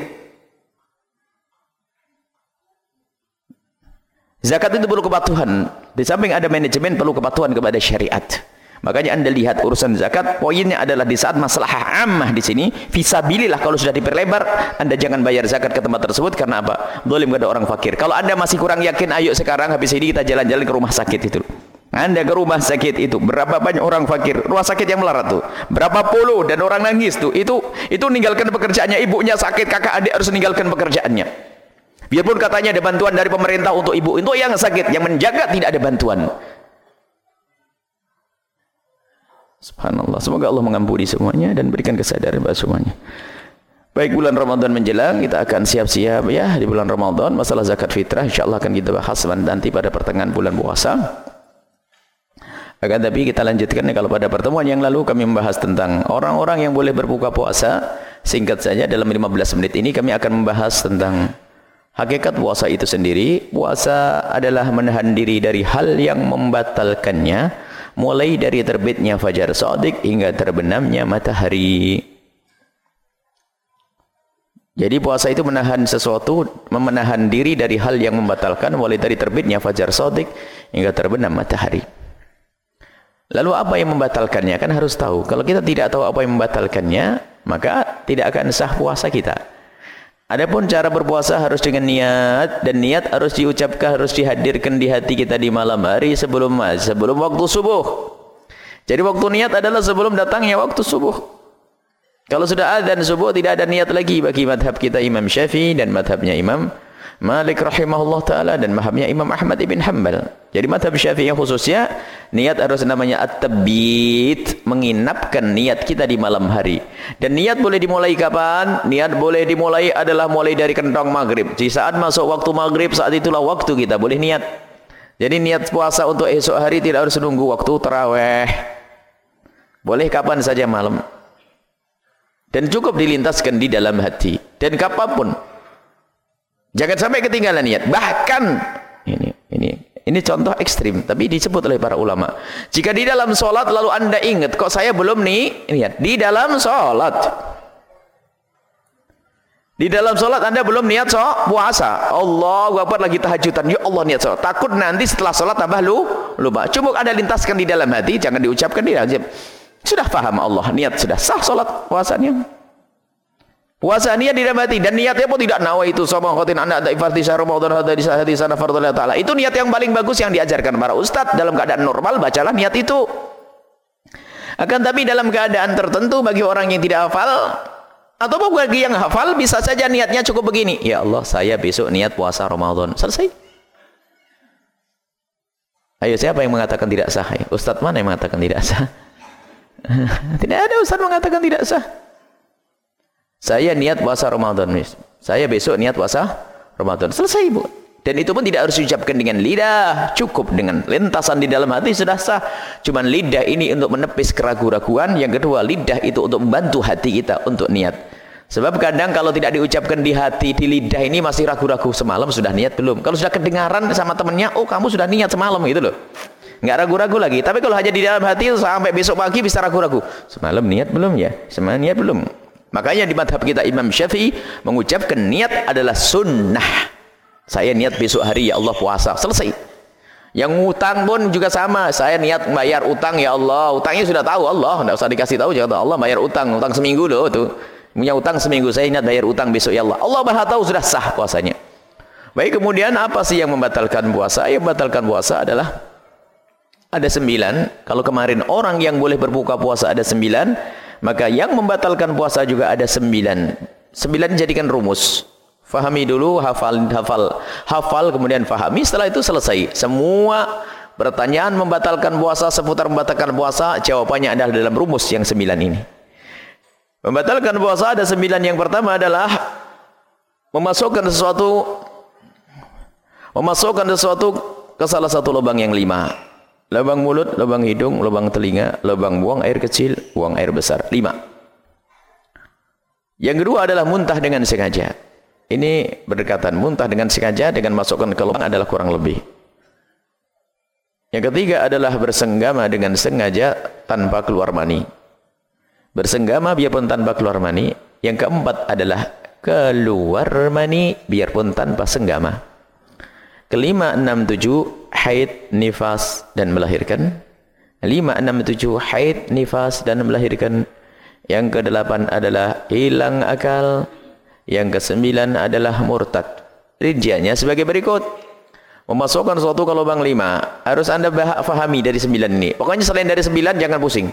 Zakat itu perlu kepatuhan. Di samping ada manajemen, perlu kepatuhan kepada syariat. Makanya anda lihat urusan zakat, poinnya adalah di saat masalah ammah di sini, fisabilillah kalau sudah diperlebar, anda jangan bayar zakat ke tempat tersebut. Karena apa? Zalim kepada orang fakir. Kalau anda masih kurang yakin, ayo sekarang habis ini kita jalan-jalan ke rumah sakit itu. Anda ke rumah sakit itu, berapa banyak orang fakir, rumah sakit yang melarat tuh, berapa puluh dan orang nangis tuh, itu itu meninggalkan pekerjaannya, ibunya sakit, kakak adik harus meninggalkan pekerjaannya. Biarpun katanya ada bantuan dari pemerintah untuk ibu, untuk yang sakit, yang menjaga tidak ada bantuan. Subhanallah, semoga Allah mengampuni semuanya dan berikan kesadaran pada semuanya. Baik, bulan Ramadan menjelang, kita akan siap-siap ya di bulan Ramadan. Masalah zakat fitrah insyaallah akan kita bahas nanti pada pertengahan bulan puasa. Akan tapi kita lanjutkan, kalau pada pertemuan yang lalu kami membahas tentang orang-orang yang boleh berbuka puasa. Singkat saja dalam lima belas menit ini kami akan membahas tentang hakikat puasa itu sendiri. Puasa adalah menahan diri dari hal yang membatalkannya, mulai dari terbitnya fajar shadiq hingga terbenamnya matahari. Jadi puasa itu menahan sesuatu, menahan diri dari hal yang membatalkan, mulai dari terbitnya fajar shadiq hingga terbenam matahari. Lalu apa yang membatalkannya? Kan harus tahu. Kalau kita tidak tahu apa yang membatalkannya, maka tidak akan sah puasa kita. Adapun cara berpuasa harus dengan niat, dan niat harus diucapkan, harus dihadirkan di hati kita di malam hari sebelum sebelum waktu subuh. Jadi waktu niat adalah sebelum datangnya waktu subuh. Kalau sudah adzan subuh, tidak ada niat lagi bagi madhab kita Imam Syafi'i dan madhabnya Imam Malik rahimahullah ta'ala dan madhabnya Imam Ahmad ibn Hanbal. Jadi madhab Syafi'i yang khususnya, niat harus namanya at-tabbit, menginapkan niat kita di malam hari. Dan niat boleh dimulai kapan? Niat boleh dimulai adalah mulai dari kentong maghrib. Di saat masuk waktu maghrib, saat itulah waktu kita boleh niat. Jadi niat puasa untuk esok hari tidak harus menunggu waktu tarawih. Boleh kapan saja malam. Dan cukup dilintaskan di dalam hati. Dan kapanpun. Jangan sampai ketinggalan niat. Bahkan ini ini ini contoh ekstrim, tapi disebut oleh para ulama. Jika di dalam sholat lalu Anda ingat, kok saya belum nih niat di dalam sholat. Di dalam sholat Anda belum niat so, puasa. Allahu Akbar lagi tahajudan. Ya Allah, niat sholat. Takut nanti setelah sholat tambah lu lupa. Cukup Anda lintaskan di dalam hati, jangan diucapkan di dalam. Sudah paham Allah, niat sudah sah sholat puasanya. Puasa niat di dalam hati, dan niatnya pun tidak nawa itu sama khotin anak ada ifarti syahr Ramadan hada di sahadi sana fardhullah taala. Itu niat yang paling bagus yang diajarkan para ustadz. Dalam keadaan normal bacalah niat itu. Akan tapi dalam keadaan tertentu bagi orang yang tidak hafal atau bagi yang hafal, bisa saja niatnya cukup begini. Ya Allah, saya besok niat puasa Ramadan. Selesai. Ayo, siapa yang mengatakan tidak sah? Ustadz mana yang mengatakan tidak sah? Tidak ada ustadz mengatakan tidak sah. Saya niat puasa Ramadan, saya besok niat puasa Ramadan. Selesai, Bu. Dan itu pun tidak harus diucapkan dengan lidah, cukup dengan lintasan di dalam hati sudah sah. Cuman lidah ini untuk menepis keraguan-raguan. Yang kedua, lidah itu untuk membantu hati kita untuk niat. Sebab kadang kalau tidak diucapkan di hati, di lidah ini masih ragu-ragu, semalam sudah niat belum. Kalau sudah kedengaran sama temannya, oh kamu sudah niat semalam, gitu loh. Nggak ragu-ragu lagi. Tapi kalau hanya di dalam hati sampai besok pagi bisa ragu-ragu. Semalam niat belum ya? Semalam niat belum? Makanya di madhab kita Imam Syafi'i mengucapkan niat adalah sunnah. Saya niat besok hari ya Allah puasa. Selesai. Yang ngutang pun juga sama. Saya niat bayar utang ya Allah. Utangnya sudah tahu Allah. Tidak usah dikasih tahu. Jangan tahu Allah bayar utang. Utang seminggu loh tuh. Punya utang seminggu. Saya niat bayar utang besok ya Allah. Allah Maha tahu sudah sah puasanya. Baik, kemudian apa sih yang membatalkan puasa? Yang membatalkan puasa adalah ada sembilan. Kalau kemarin orang yang boleh berbuka puasa ada sembilan, maka yang membatalkan puasa juga ada sembilan. Sembilan jadikan rumus. Fahami dulu, hafal, hafal, hafal, kemudian fahami. Setelah itu selesai. Semua pertanyaan membatalkan puasa, seputar membatalkan puasa, jawabannya adalah dalam rumus yang sembilan ini. Membatalkan puasa ada sembilan. Yang pertama adalah memasukkan sesuatu, memasukkan sesuatu ke salah satu lubang yang lima. Lubang mulut, lubang hidung, lubang telinga, lubang buang air kecil, buang air besar. Lima. Yang kedua adalah muntah dengan sengaja. Ini berdekatan. Muntah dengan sengaja dengan masukkan ke lubang adalah kurang lebih. Yang ketiga adalah bersenggama dengan sengaja tanpa keluar mani. Bersenggama biarpun tanpa keluar mani. Yang keempat adalah keluar mani biarpun tanpa senggama. Kelima, enam, tujuh, haid, nifas, dan melahirkan. Lima, enam, tujuh, haid, nifas, dan melahirkan. Yang kedelapan adalah hilang akal. Yang kesembilan adalah murtad. Rinciannya sebagai berikut. Memasukkan sesuatu ke lubang lima, harus Anda pahami dari sembilan ini. Pokoknya selain dari sembilan jangan pusing.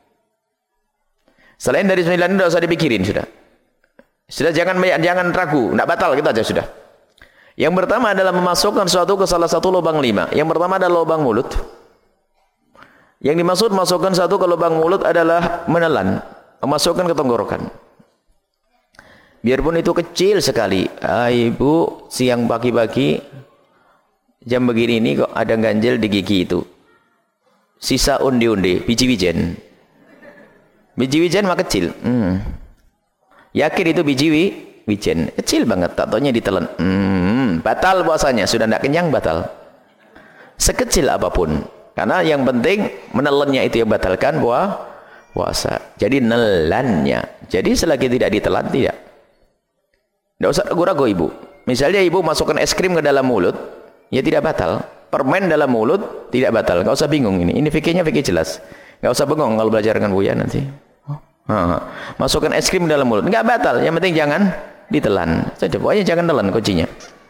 Selain dari sembilan ini tidak usah dipikirin sudah. Sudah jangan jangan ragu, tidak batal gitu aja sudah. Yang pertama adalah memasukkan sesuatu ke salah satu lubang lima. Yang pertama adalah lubang mulut. Yang dimaksud masukkan satu ke lubang mulut adalah menelan, memasukkan ke tenggorokan. Biarpun itu kecil sekali. Ah, ibu siang pagi-pagi jam begini ini kok ada ganjel di gigi itu. Sisa undi-undi, biji wijen. Biji wijen mah kecil. Hmm. Yakin itu biji wijen. Kecil banget, tak taunya ditelan. Hmm. Batal puasanya, sudah tidak kenyang batal. Sekecil apapun. Karena yang penting menelannya itu yang batalkan puah, puasa. Jadi nelannya. Jadi selagi tidak ditelan tidak. Tidak usah ragu-ragu ibu. Misalnya ibu masukkan es krim ke dalam mulut, ya tidak batal. Permen dalam mulut tidak batal. Enggak usah bingung ini. Ini fikihnya fikih jelas. Enggak usah bengong kalau belajar dengan Buya nanti. Oh. Masukkan es krim dalam mulut enggak batal. Yang penting jangan ditelan. Saja pokoknya jangan telan kuncinya.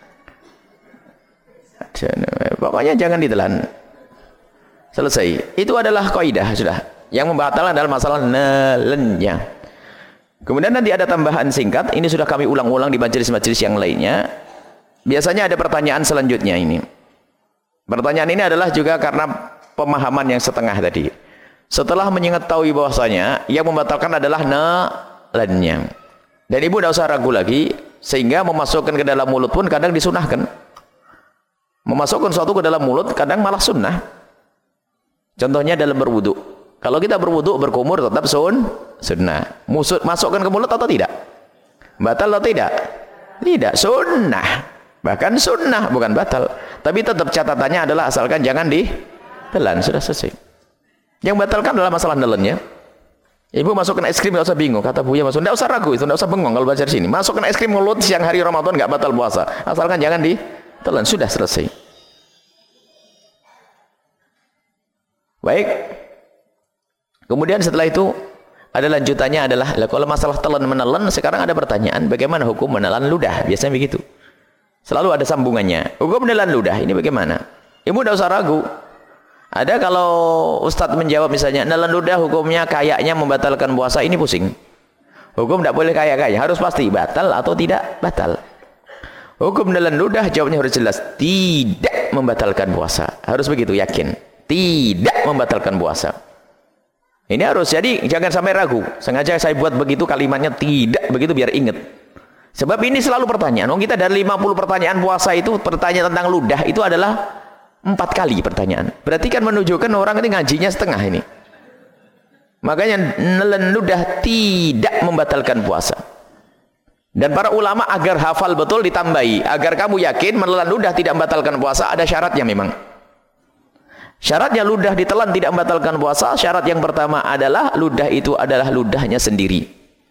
Pokoknya jangan ditelan. Selesai. Itu adalah kaidah sudah. Yang membatalkan adalah masalah nelennya. Kemudian nanti ada tambahan singkat. Ini sudah kami ulang-ulang di majelis-majelis yang lainnya. Biasanya ada pertanyaan selanjutnya ini. Pertanyaan ini adalah juga karena pemahaman yang setengah tadi. Setelah mengetahui bahwasanya yang membatalkan adalah nelennya. Dan ibu tidak usah ragu lagi, sehingga memasukkan ke dalam mulut pun kadang disunahkan. Memasukkan sesuatu ke dalam mulut kadang malah sunnah. Contohnya dalam berwudu. Kalau kita berwudu berkumur tetap sun, sunnah. Musut masukkan ke mulut atau tidak? Batal atau tidak? Tidak, sunnah. Bahkan sunnah bukan batal. Tapi tetap catatannya adalah asalkan jangan ditelan, sudah selesai. Yang batalkan adalah masalah nelennya. Ibu masukkan es krim, tidak usah bingung. Kata Buya masuk, tidak usah ragu, itu tidak usah bengong kalau belajar sini. Masukkan es krim mulut siang hari Ramadan nggak batal puasa. Asalkan jangan ditelan, sudah selesai. Baik. Kemudian setelah itu ada lanjutannya adalah kalau masalah telan menelan, sekarang ada pertanyaan bagaimana hukum menelan ludah? Biasanya begitu. Selalu ada sambungannya. Hukum menelan ludah ini bagaimana? Ibu tidak usah ragu. Ada kalau Ustadz menjawab misalnya menelan ludah hukumnya kayaknya membatalkan puasa, ini pusing. Hukum tidak boleh kayak-kayak, harus pasti batal atau tidak batal. Hukum menelan ludah jawabnya harus jelas, tidak membatalkan puasa. Harus begitu yakin. Tidak membatalkan puasa. Ini harus, jadi jangan sampai ragu. Sengaja saya buat begitu kalimatnya tidak begitu biar ingat. Sebab ini selalu pertanyaan. Oh, kita dari lima puluh pertanyaan puasa itu pertanyaan tentang ludah itu adalah empat kali pertanyaan. Berarti kan menunjukkan orang ini ngajinya setengah ini. Makanya nelen ludah tidak membatalkan puasa. Dan para ulama agar hafal betul ditambahi, agar kamu yakin menelan ludah tidak membatalkan puasa, ada syaratnya memang. Syaratnya ludah ditelan tidak membatalkan puasa. Syarat yang pertama adalah ludah itu adalah ludahnya sendiri.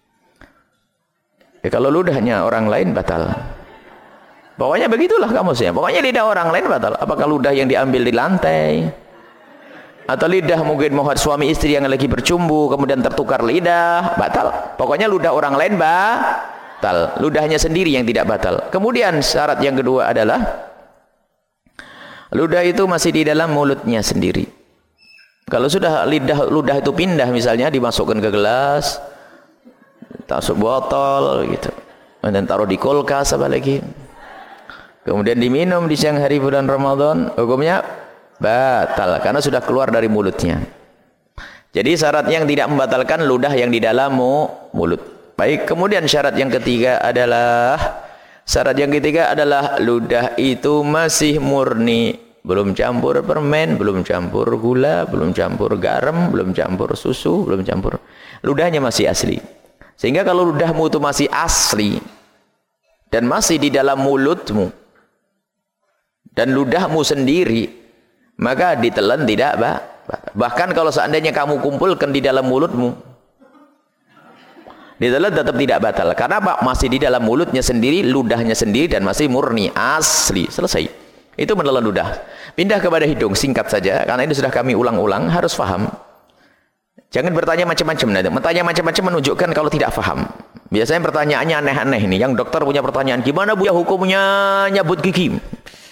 Ya, kalau ludahnya orang lain batal. Pokoknya begitulah kamu sih. Pokoknya lidah orang lain batal. Apakah ludah yang diambil di lantai? Atau lidah mungkin mau suami istri yang lagi bercumbu kemudian tertukar lidah, batal. Pokoknya ludah orang lain batal. Ludahnya sendiri yang tidak batal. Kemudian syarat yang kedua adalah ludah itu masih di dalam mulutnya sendiri. Kalau sudah lidah ludah itu pindah misalnya dimasukkan ke gelas, masuk botol gitu, dan taruh di kulkas apa lagi, kemudian diminum di siang hari bulan Ramadan, hukumnya batal karena sudah keluar dari mulutnya. Jadi syarat yang tidak membatalkan ludah yang di dalam mulut. Baik, kemudian syarat yang ketiga adalah Syarat yang ketiga adalah ludah itu masih murni, belum campur permen, belum campur gula, belum campur garam, belum campur susu, belum campur. Ludahnya masih asli. Sehingga kalau ludahmu itu masih asli dan masih di dalam mulutmu dan ludahmu sendiri, maka ditelan tidak bah. Bahkan kalau seandainya kamu kumpulkan di dalam mulutmu, ditelan tetap tidak batal. Karena apa? Masih di dalam mulutnya sendiri, ludahnya sendiri dan masih murni, asli. Selesai. Itu menelan ludah. Pindah kepada hidung, singkat saja. Karena ini sudah kami ulang-ulang, harus paham. Jangan bertanya macam-macam. Bertanya macam-macam menunjukkan kalau tidak paham. Biasanya pertanyaannya aneh-aneh ini. Yang dokter punya pertanyaan, gimana Bu ya hukumnya nyabut gigi?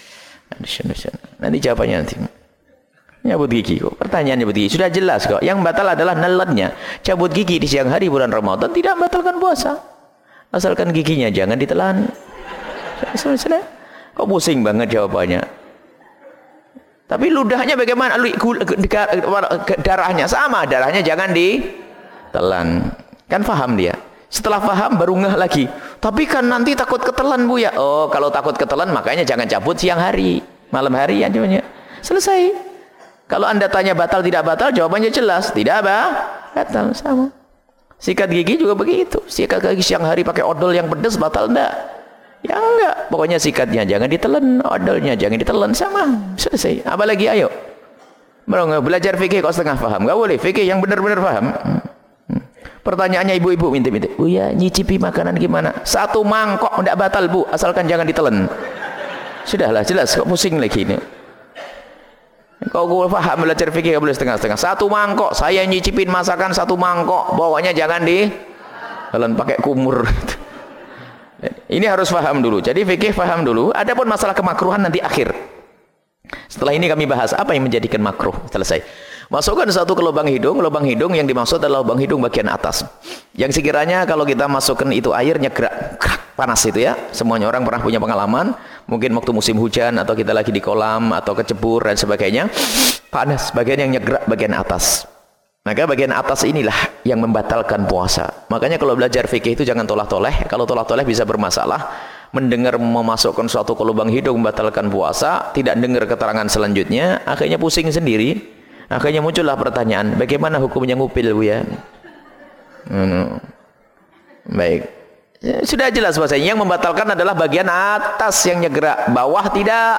Nanti jawabannya nanti. Nyabut gigi kok. Pertanyaannya nyabut gigi sudah jelas kok. Yang batal adalah nelannya. Cabut gigi di siang hari bulan Ramadan tidak membatalkan puasa. Asalkan giginya jangan ditelan. Sudah. Kok pusing banget jawabannya. Tapi ludahnya bagaimana? Darahnya sama. Darahnya jangan ditelan. Kan paham dia. Setelah paham baru ngeh lagi. Tapi kan nanti takut ketelan Bu ya. Oh, kalau takut ketelan makanya jangan cabut siang hari. Malam hari ya jawabannya. Selesai. Kalau Anda tanya batal tidak batal, jawabannya jelas. Tidak apa? Batal sama. Sikat gigi juga begitu. Sikat gigi siang hari pakai odol yang pedas batal enggak? Ya enggak. Pokoknya sikatnya jangan ditelan, odolnya jangan ditelan sama. Selesai. Apa lagi ayo? Baru belajar fikih kok setengah paham. Enggak boleh. Fikih yang benar-benar paham. Pertanyaannya ibu-ibu minta-minta. Bu ya, nyicipi makanan gimana? Satu mangkok enggak batal Bu, asalkan jangan ditelan. Sudahlah, jelas kok pusing lagi ini. Kau gue paham belajar fikih boleh setengah-setengah. Satu mangkok, saya nyicipin masakan satu mangkok, bawanya jangan di kalian pakai kumur. Ini harus paham dulu. Jadi fikih paham dulu. Adapun masalah kemakruhan nanti akhir. Setelah ini kami bahas apa yang menjadikan makruh. Selesai. Masukkan satu ke lubang hidung. Lubang hidung yang dimaksud adalah lubang hidung bagian atas. Yang sekiranya kalau kita masukkan itu airnya gerak, gerak panas itu ya. Semuanya orang pernah punya pengalaman. Mungkin waktu musim hujan atau kita lagi di kolam atau kecebur dan sebagainya. Panas bagian yang nyegerak bagian atas. Maka bagian atas inilah yang membatalkan puasa. Makanya kalau belajar fikih itu jangan tolah-toleh. Kalau tolah-toleh bisa bermasalah. Mendengar memasukkan suatu ke lubang hidung membatalkan puasa. Tidak dengar keterangan selanjutnya. Akhirnya pusing sendiri. Akhirnya muncullah pertanyaan. Bagaimana hukumnya ngupil Bu ya? Hmm. Baik. Sudah jelas bahasanya. Yang membatalkan adalah bagian atas yang nyegerak. Bawah tidak.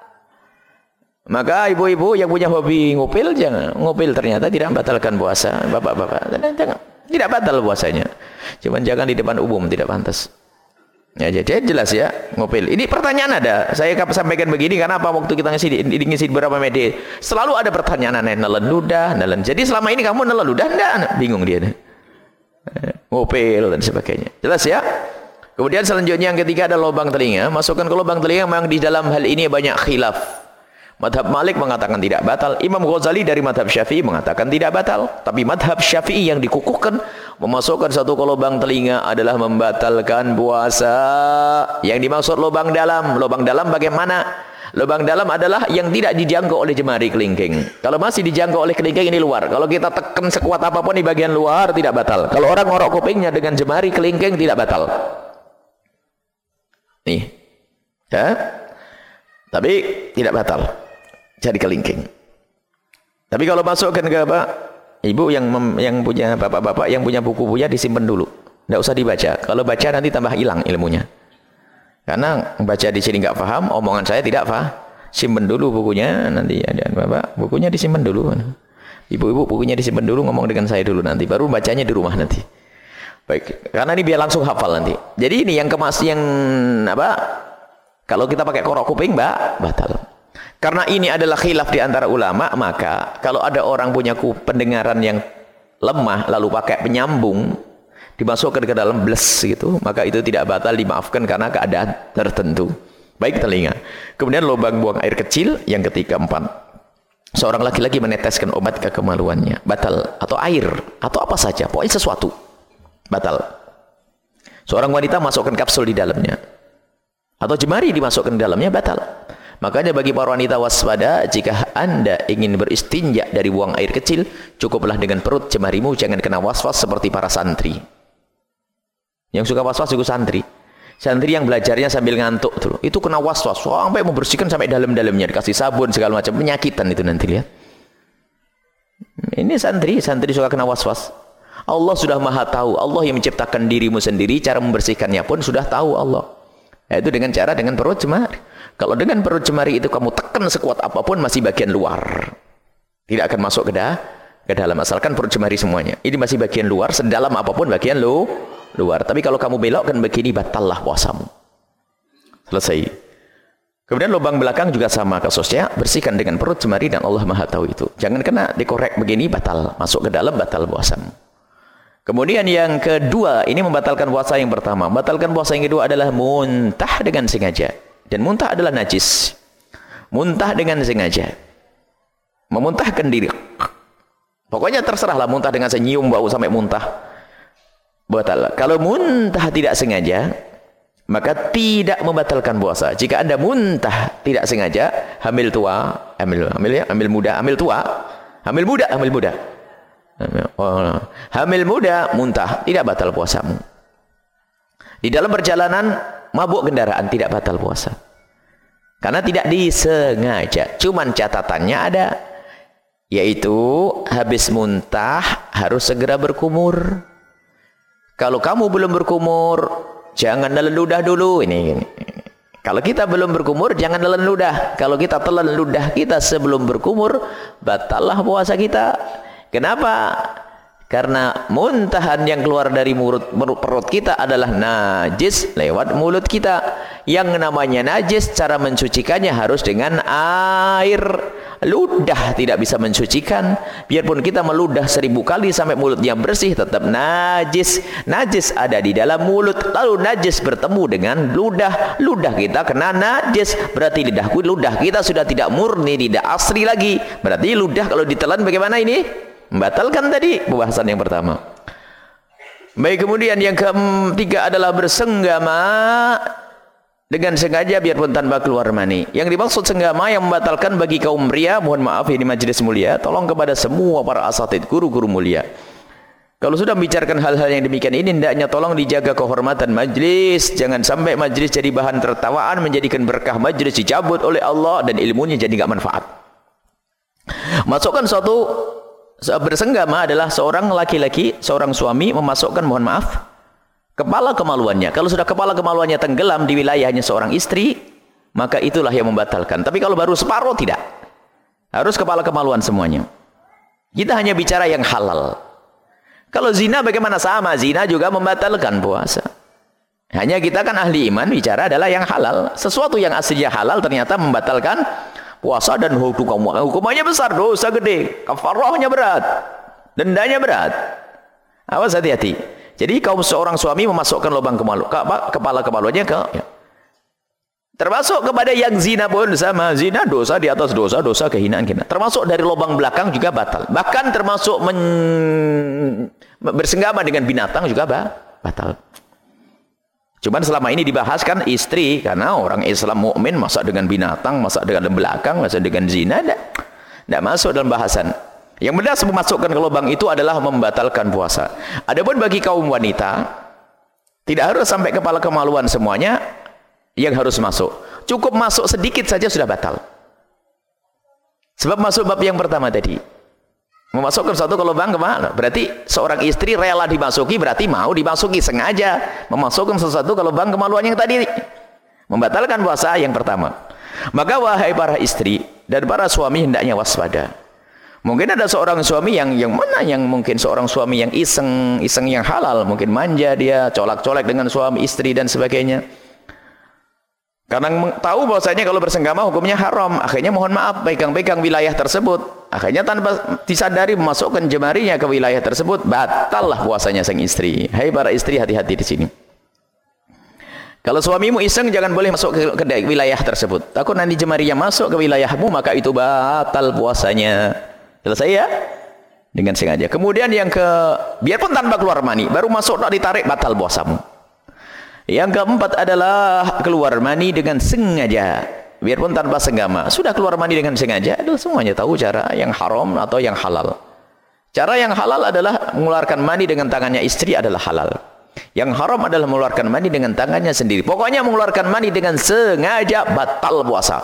Maka ibu-ibu yang punya hobi ngupil, jangan ngupil ternyata tidak membatalkan puasa. Bapak-bapak, tidak batal puasanya. Cuman jangan di depan umum, tidak pantas. Ya, jadi jelas ya, ngupil. Ini pertanyaan ada. Saya sampaikan begini karena apa waktu kita ngisi ngisi beberapa media, selalu ada pertanyaan aneh, nelen ludah, nelen. Jadi selama ini kamu nelen ludah enggak? Bingung dia. Ngupil dan sebagainya. Jelas ya? Kemudian selanjutnya yang ketiga ada lubang telinga. Masukkan ke lubang telinga memang di dalam hal ini banyak khilaf. Madhab Malik mengatakan tidak batal. Imam Ghazali dari madhab Syafi'i mengatakan tidak batal. Tapi madhab Syafi'i yang dikukuhkan memasukkan satu ke lubang telinga adalah membatalkan puasa. Yang dimaksud lubang dalam. Lubang dalam bagaimana? Lubang dalam adalah yang tidak dijangkau oleh jemari kelingking. Kalau masih dijangkau oleh kelingking ini luar. Kalau kita tekan sekuat apapun di bagian luar tidak batal. Kalau orang ngorok kupingnya dengan jemari kelingking tidak batal. Nih. Ya. Tapi tidak batal. Jadi kelingking. Tapi kalau masukkan ke apa? Ibu yang mem, yang punya bapak-bapak yang punya buku punya disimpan dulu. Tidak usah dibaca. Kalau baca nanti tambah hilang ilmunya. Karena baca di sini nggak paham, omongan saya tidak paham. Simpan dulu bukunya nanti ada bapak. Bukunya disimpan dulu. Ibu-ibu bukunya disimpan dulu, ngomong dengan saya dulu nanti. Baru bacanya di rumah nanti. Baik. Karena ini biar langsung hafal nanti. Jadi ini yang kemas yang apa? Kalau kita pakai korok kuping, mbak, batal. Karena ini adalah khilaf di antara ulama, maka kalau ada orang punya pendengaran yang lemah, lalu pakai penyambung, dimasukkan ke dalam bles gitu, maka itu tidak batal, dimaafkan karena keadaan tertentu. Baik telinga. Kemudian lubang buang air kecil, yang ketiga empat. Seorang laki-laki meneteskan obat kekemaluannya, batal. Atau air, atau apa saja, pokoknya sesuatu, batal. Seorang wanita masukkan kapsul di dalamnya. Atau jemari dimasukkan di dalamnya, batal. Makanya bagi para wanita waspada, jika anda ingin beristinja dari buang air kecil, cukuplah dengan perut jemarimu, jangan kena waswas seperti para santri. Yang suka waswas juga santri. Santri yang belajarnya sambil ngantuk tuh, itu kena waswas, sampai membersihkan sampai dalam-dalamnya, dikasih sabun segala macam, penyakitan itu nanti lihat. Ini santri, santri suka kena waswas. Allah sudah maha tahu, Allah yang menciptakan dirimu sendiri, cara membersihkannya pun sudah tahu Allah. Yaitu dengan cara dengan perut jemari. Kalau dengan perut jemari itu kamu tekan sekuat apapun masih bagian luar. Tidak akan masuk ke, dah, ke dalam. Asalkan perut jemari semuanya. Ini masih bagian luar, sedalam apapun bagian lu, luar. Tapi kalau kamu belokkan begini, batallah puasamu. Selesai. Kemudian lubang belakang juga sama kasusnya. Bersihkan dengan perut jemari dan Allah maha tahu itu. Jangan kena dikorek begini, batal. Masuk ke dalam, batal puasamu. Kemudian yang kedua, ini membatalkan puasa yang pertama. Membatalkan puasa yang kedua adalah muntah dengan sengaja. Dan muntah adalah najis. Muntah dengan sengaja. Memuntahkan diri. Pokoknya terserahlah, muntah dengan senyium bau sampai muntah. Batal. Kalau muntah tidak sengaja, maka tidak membatalkan puasa. Jika Anda muntah tidak sengaja, hamil tua, hamil hamil ya, hamil muda, hamil tua, hamil muda, hamil muda. Oh, hamil muda muntah tidak batal puasamu. Di dalam perjalanan mabuk kendaraan tidak batal puasa. Karena tidak disengaja. Cuman catatannya ada, yaitu habis muntah harus segera berkumur. Kalau kamu belum berkumur, jangan telan ludah dulu. Ini, ini. Kalau kita belum berkumur, jangan telan ludah. Kalau kita telan ludah kita sebelum berkumur, batallah puasa kita. Kenapa? Karena muntahan yang keluar dari mulut, perut kita adalah najis lewat mulut kita. Yang namanya najis, cara mencucikannya harus dengan air. Ludah tidak bisa mensucikan. Biarpun kita meludah seribu kali sampai mulutnya bersih, tetap najis. Najis ada di dalam mulut. Lalu najis bertemu dengan ludah. Ludah kita kena najis. Berarti lidahku, ludah kita sudah tidak murni, tidak asli lagi. Berarti ludah kalau ditelan bagaimana ini? Membatalkan tadi pembahasan yang pertama. Baik, kemudian yang ketiga adalah bersenggama dengan sengaja biarpun tanpa keluar mani. Yang dimaksud senggama yang membatalkan bagi kaum pria, mohon maaf ini majelis mulia, tolong kepada semua para asatid, guru-guru mulia. Kalau sudah membicarakan hal-hal yang demikian ini, hendaknya tolong dijaga kehormatan majlis. Jangan sampai majlis jadi bahan tertawaan, menjadikan berkah majlis dicabut oleh Allah dan ilmunya jadi enggak manfaat. Masukkan suatu bersenggama adalah seorang laki-laki, seorang suami memasukkan, mohon maaf, kepala kemaluannya. Kalau sudah kepala kemaluannya tenggelam di wilayahnya seorang istri, maka itulah yang membatalkan. Tapi kalau baru separuh, tidak. Harus kepala kemaluan semuanya. Kita hanya bicara yang halal. Kalau zina bagaimana? Sama, zina juga membatalkan puasa. Hanya kita kan ahli iman, bicara adalah yang halal. Sesuatu yang aslinya halal ternyata membatalkan puasa dan hukum, hukumannya besar, dosa gede, kafarahnya berat, dendanya berat. Awas, hati-hati. Jadi kaum seorang suami memasukkan lubang kemalu, ke, kepala kemaluannya ke, ya. Termasuk kepada yang zina pun sama, zina dosa di atas dosa, dosa kehinaan kita. Termasuk dari lubang belakang juga batal. Bahkan termasuk men, bersenggama dengan binatang juga batal. Cuman selama ini dibahaskan istri, karena orang Islam mukmin masa dengan binatang, masa dengan belakang, masa dengan zina, tidak masuk dalam bahasan. Yang benar memasukkan ke lubang itu adalah membatalkan puasa. Adapun bagi kaum wanita, tidak harus sampai kepala kemaluan semuanya yang harus masuk. Cukup masuk sedikit saja sudah batal. Sebab masuk bab yang pertama tadi. Memasukkan satu ke lubang kemana? Berarti seorang istri rela dimasuki, berarti mau dimasuki sengaja. Memasukkan sesuatu ke lubang kemaluan yang tadi. Membatalkan puasa yang pertama. Maka wahai para istri dan para suami hendaknya waspada. Mungkin ada seorang suami yang yang mana yang mungkin seorang suami yang iseng, iseng yang halal, mungkin manja dia, colak-colek dengan suami istri dan sebagainya. Karena tahu bahwasanya kalau bersenggama hukumnya haram, akhirnya mohon maaf pegang-pegang wilayah tersebut. Akhirnya tanpa disadari memasukkan jemarinya ke wilayah tersebut, batallah puasanya sang istri. Hai para istri, hati-hati di sini. Kalau suamimu iseng, jangan boleh masuk ke, ke wilayah tersebut. Takut nanti jemarinya masuk ke wilayahmu, maka itu batal puasanya. Selesai ya? Dengan sengaja. Kemudian yang ke, biarpun tanpa keluar mani, baru masuk tak ditarik, batal puasamu. Yang keempat adalah keluar mani dengan sengaja. Biarpun tanpa senggama. Sudah keluar mani dengan sengaja, adalah semuanya tahu cara yang haram atau yang halal. Cara yang halal adalah mengeluarkan mani dengan tangannya istri adalah halal. Yang haram adalah mengeluarkan mani dengan tangannya sendiri. Pokoknya mengeluarkan mani dengan sengaja batal puasa.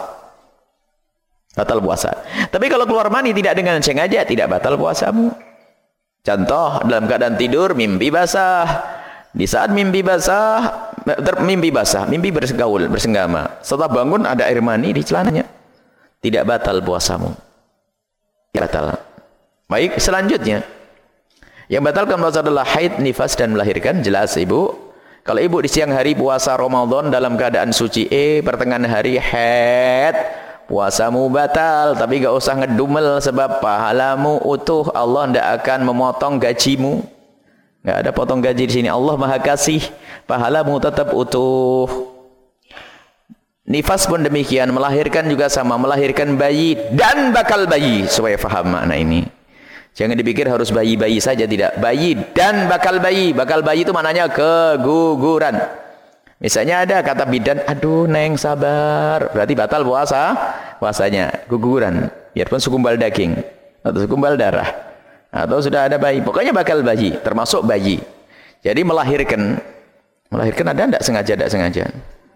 Batal puasa. Tapi kalau keluar mani tidak dengan sengaja, tidak batal puasamu. Contoh, dalam keadaan tidur, mimpi basah. Di saat mimpi basah, mimpi basah, mimpi bergaul, bersenggama. Setelah bangun ada air mani di celananya. Tidak batal puasamu. Tidak batal. Baik, selanjutnya. Yang batalkan puasa adalah haid, nifas, dan melahirkan. Jelas ibu. Kalau ibu di siang hari puasa Ramadan dalam keadaan suci, eh pertengahan hari haid, puasamu batal. Tapi gak usah ngedumel sebab pahalamu utuh. Allah tidak akan memotong gajimu. Gak ada potong gaji di sini. Allah Maha Kasih, pahalamu tetap utuh. Nifas pun demikian, melahirkan juga sama, melahirkan bayi dan bakal bayi, supaya faham makna ini. Jangan dipikir harus bayi-bayi saja, tidak. Bayi dan bakal bayi. Bakal bayi itu maknanya keguguran. Misalnya ada kata bidan, aduh neng sabar, berarti batal puasa, puasanya guguran, biarpun segumpal daging atau segumpal darah, atau sudah ada bayi, pokoknya bakal bayi, termasuk bayi. Jadi melahirkan, melahirkan ada tidak sengaja, tidak sengaja.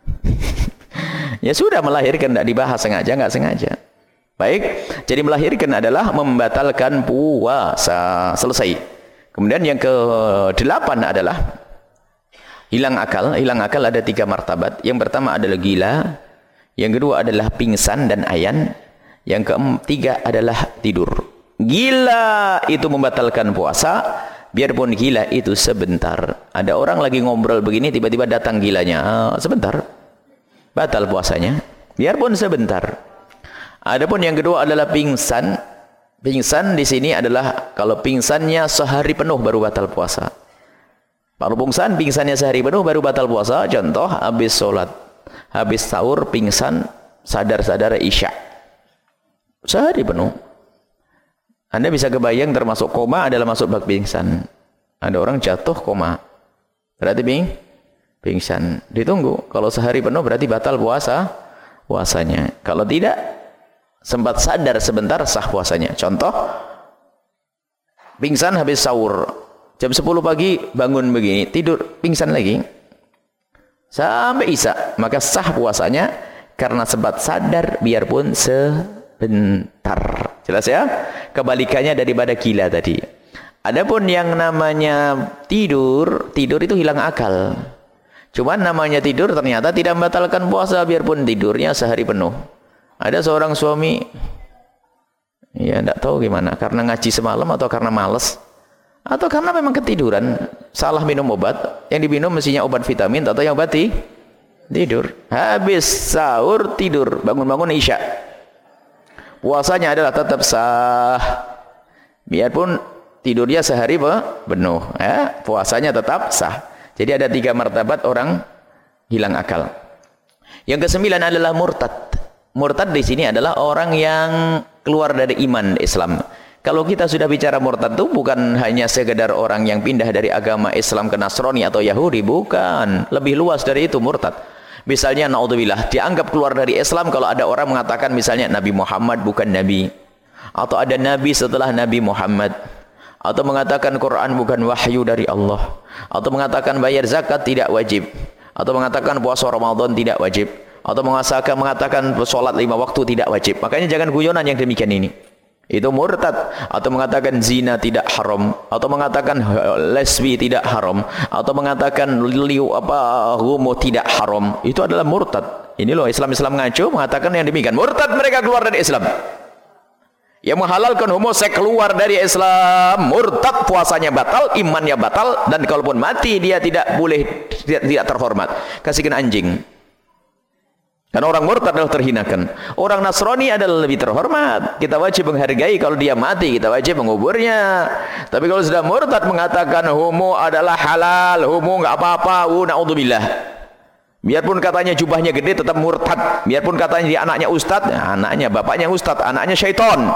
Ya sudah melahirkan, tidak dibahas sengaja, nggak sengaja. Baik, jadi melahirkan adalah membatalkan puasa, selesai. Kemudian yang kedelapan adalah hilang akal. Hilang akal ada tiga martabat. Yang pertama adalah gila, yang kedua adalah pingsan dan ayan, yang ketiga adalah tidur. Gila itu membatalkan puasa, biarpun gila itu sebentar. Ada orang lagi ngobrol begini, tiba-tiba datang gilanya, ah, sebentar, batal puasanya, biarpun sebentar. Adapun yang kedua adalah pingsan. Pingsan di sini adalah kalau pingsannya sehari penuh baru batal puasa. Kalau pingsan, pingsannya sehari penuh baru batal puasa. Contoh, habis sholat, habis sahur, pingsan, sadar-sadar isya, sehari penuh. Anda bisa kebayang termasuk koma adalah masuk bab pingsan. Ada orang jatuh koma, berarti ping, pingsan. Ditunggu. Kalau sehari penuh berarti batal puasa, puasanya. Kalau tidak, sempat sadar sebentar, sah puasanya. Contoh, pingsan habis sahur, jam sepuluh pagi bangun begini, tidur, pingsan lagi sampai isya, maka sah puasanya karena sempat sadar biarpun sebentar. Jelas ya? Kebalikannya daripada gila tadi. Adapun yang namanya tidur, tidur itu hilang akal. Cuman namanya tidur ternyata tidak membatalkan puasa biarpun tidurnya sehari penuh. Ada seorang suami, ya tidak tahu gimana, karena ngaji semalam atau karena malas, atau karena memang ketiduran, salah minum obat, yang diminum mestinya obat vitamin atau yang obat tidur. Habis sahur tidur, bangun-bangun isya. Puasanya adalah tetap sah, biarpun tidurnya sehari penuh, ya, puasanya tetap sah. Jadi ada tiga martabat orang hilang akal. Yang kesembilan adalah murtad. Murtad di sini adalah orang yang keluar dari iman Islam. Kalau kita sudah bicara murtad itu bukan hanya sekedar orang yang pindah dari agama Islam ke Nasrani atau Yahudi, bukan. Lebih luas dari itu murtad. Misalnya naudzubillah, dianggap keluar dari Islam kalau ada orang mengatakan misalnya Nabi Muhammad bukan nabi, atau ada nabi setelah Nabi Muhammad, atau mengatakan Quran bukan wahyu dari Allah, atau mengatakan bayar zakat tidak wajib, atau mengatakan puasa Ramadan tidak wajib, atau mengatakan mengatakan sholat lima waktu tidak wajib. Makanya jangan guyonan yang demikian ini. Itu murtad. Atau mengatakan zina tidak haram, atau mengatakan lesbi tidak haram, atau mengatakan liu apa homo tidak haram. Itu adalah murtad. Ini loh Islam-Islam ngaco mengatakan yang demikian. Murtad, mereka keluar dari Islam. Yang menghalalkan homoseks keluar dari Islam, murtad, puasanya batal, imannya batal, dan kalaupun mati dia tidak boleh, tidak, tidak terhormat. Kasihkan anjing. Karena orang murtad adalah terhinakan. Orang Nasrani adalah lebih terhormat. Kita wajib menghargai, kalau dia mati kita wajib menguburnya. Tapi kalau sudah murtad mengatakan homo adalah halal, homo enggak apa-apa, uh, naudzubillah. Biarpun katanya jubahnya gede tetap murtad. Biarpun katanya dia anaknya ustad, ya, anaknya bapaknya ustad, anaknya syaitan.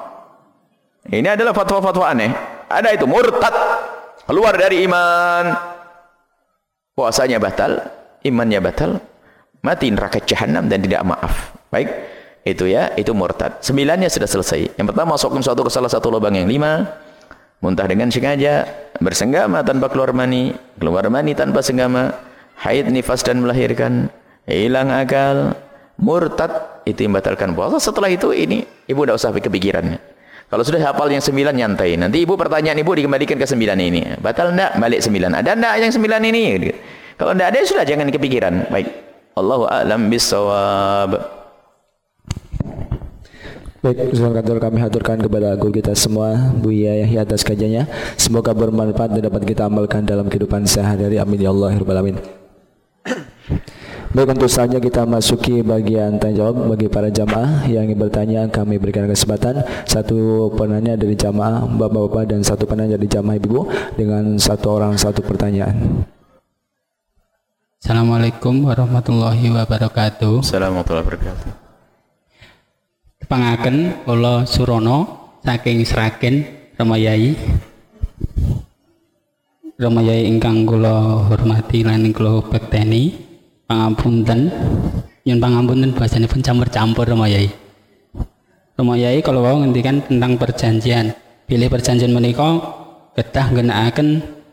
Ini adalah fatwa-fatwa aneh. Ada itu murtad, keluar dari iman, puasanya batal, imannya batal, mati neraka jahanam dan tidak maaf. Baik, itu ya, itu murtad. Sembilannya sudah selesai. Yang pertama masuk suatu ke salah satu lubang. Yang lima, muntah dengan sengaja, bersenggama tanpa keluar mani, keluar mani tanpa senggama, haid, nifas dan melahirkan, hilang akal, murtad, itu yang membatalkan puasa. Setelah itu ini ibu tidak usah kepikirannya. Kalau sudah hafal yang sembilan, nyantai. Nanti ibu pertanyaan ibu dikembalikan ke sembilan ini. Batal enggak? Balik sembilan. Ada enggak yang sembilan ini? Kalau enggak ada sudah jangan kepikiran. Baik. Allahu a'lam bissawab. Baik, Ustaz, kami haturkan kepada guru kita semua, Buya Yahya, atas kajiannya. Semoga bermanfaat dan dapat kita amalkan dalam kehidupan sehari-hari. Amin ya Allah ya Rabbal alamin. Baik, untuk selanjutnya kita masuki bagian tanya jawab bagi para jamaah yang ingin bertanya. Kami berikan kesempatan satu penanya dari jamaah bapak-bapak dan satu penanya dari jamaah ibu dengan satu orang satu pertanyaan. Assalamualaikum warahmatullahi wabarakatuh. Assalamualaikum warahmatullahi wabarakatuh. Pangaken kula Surono saking Sragen Ramayai. Ramayai ingkang kula hormati lan kula bekteni. Pangapunten. Nyun pangapunten bahasanipun campur-campur Ramayai. Ramayai kalau wau ngendikan tentang perjanjian. Bilih perjanjian menika kedah nggenakaken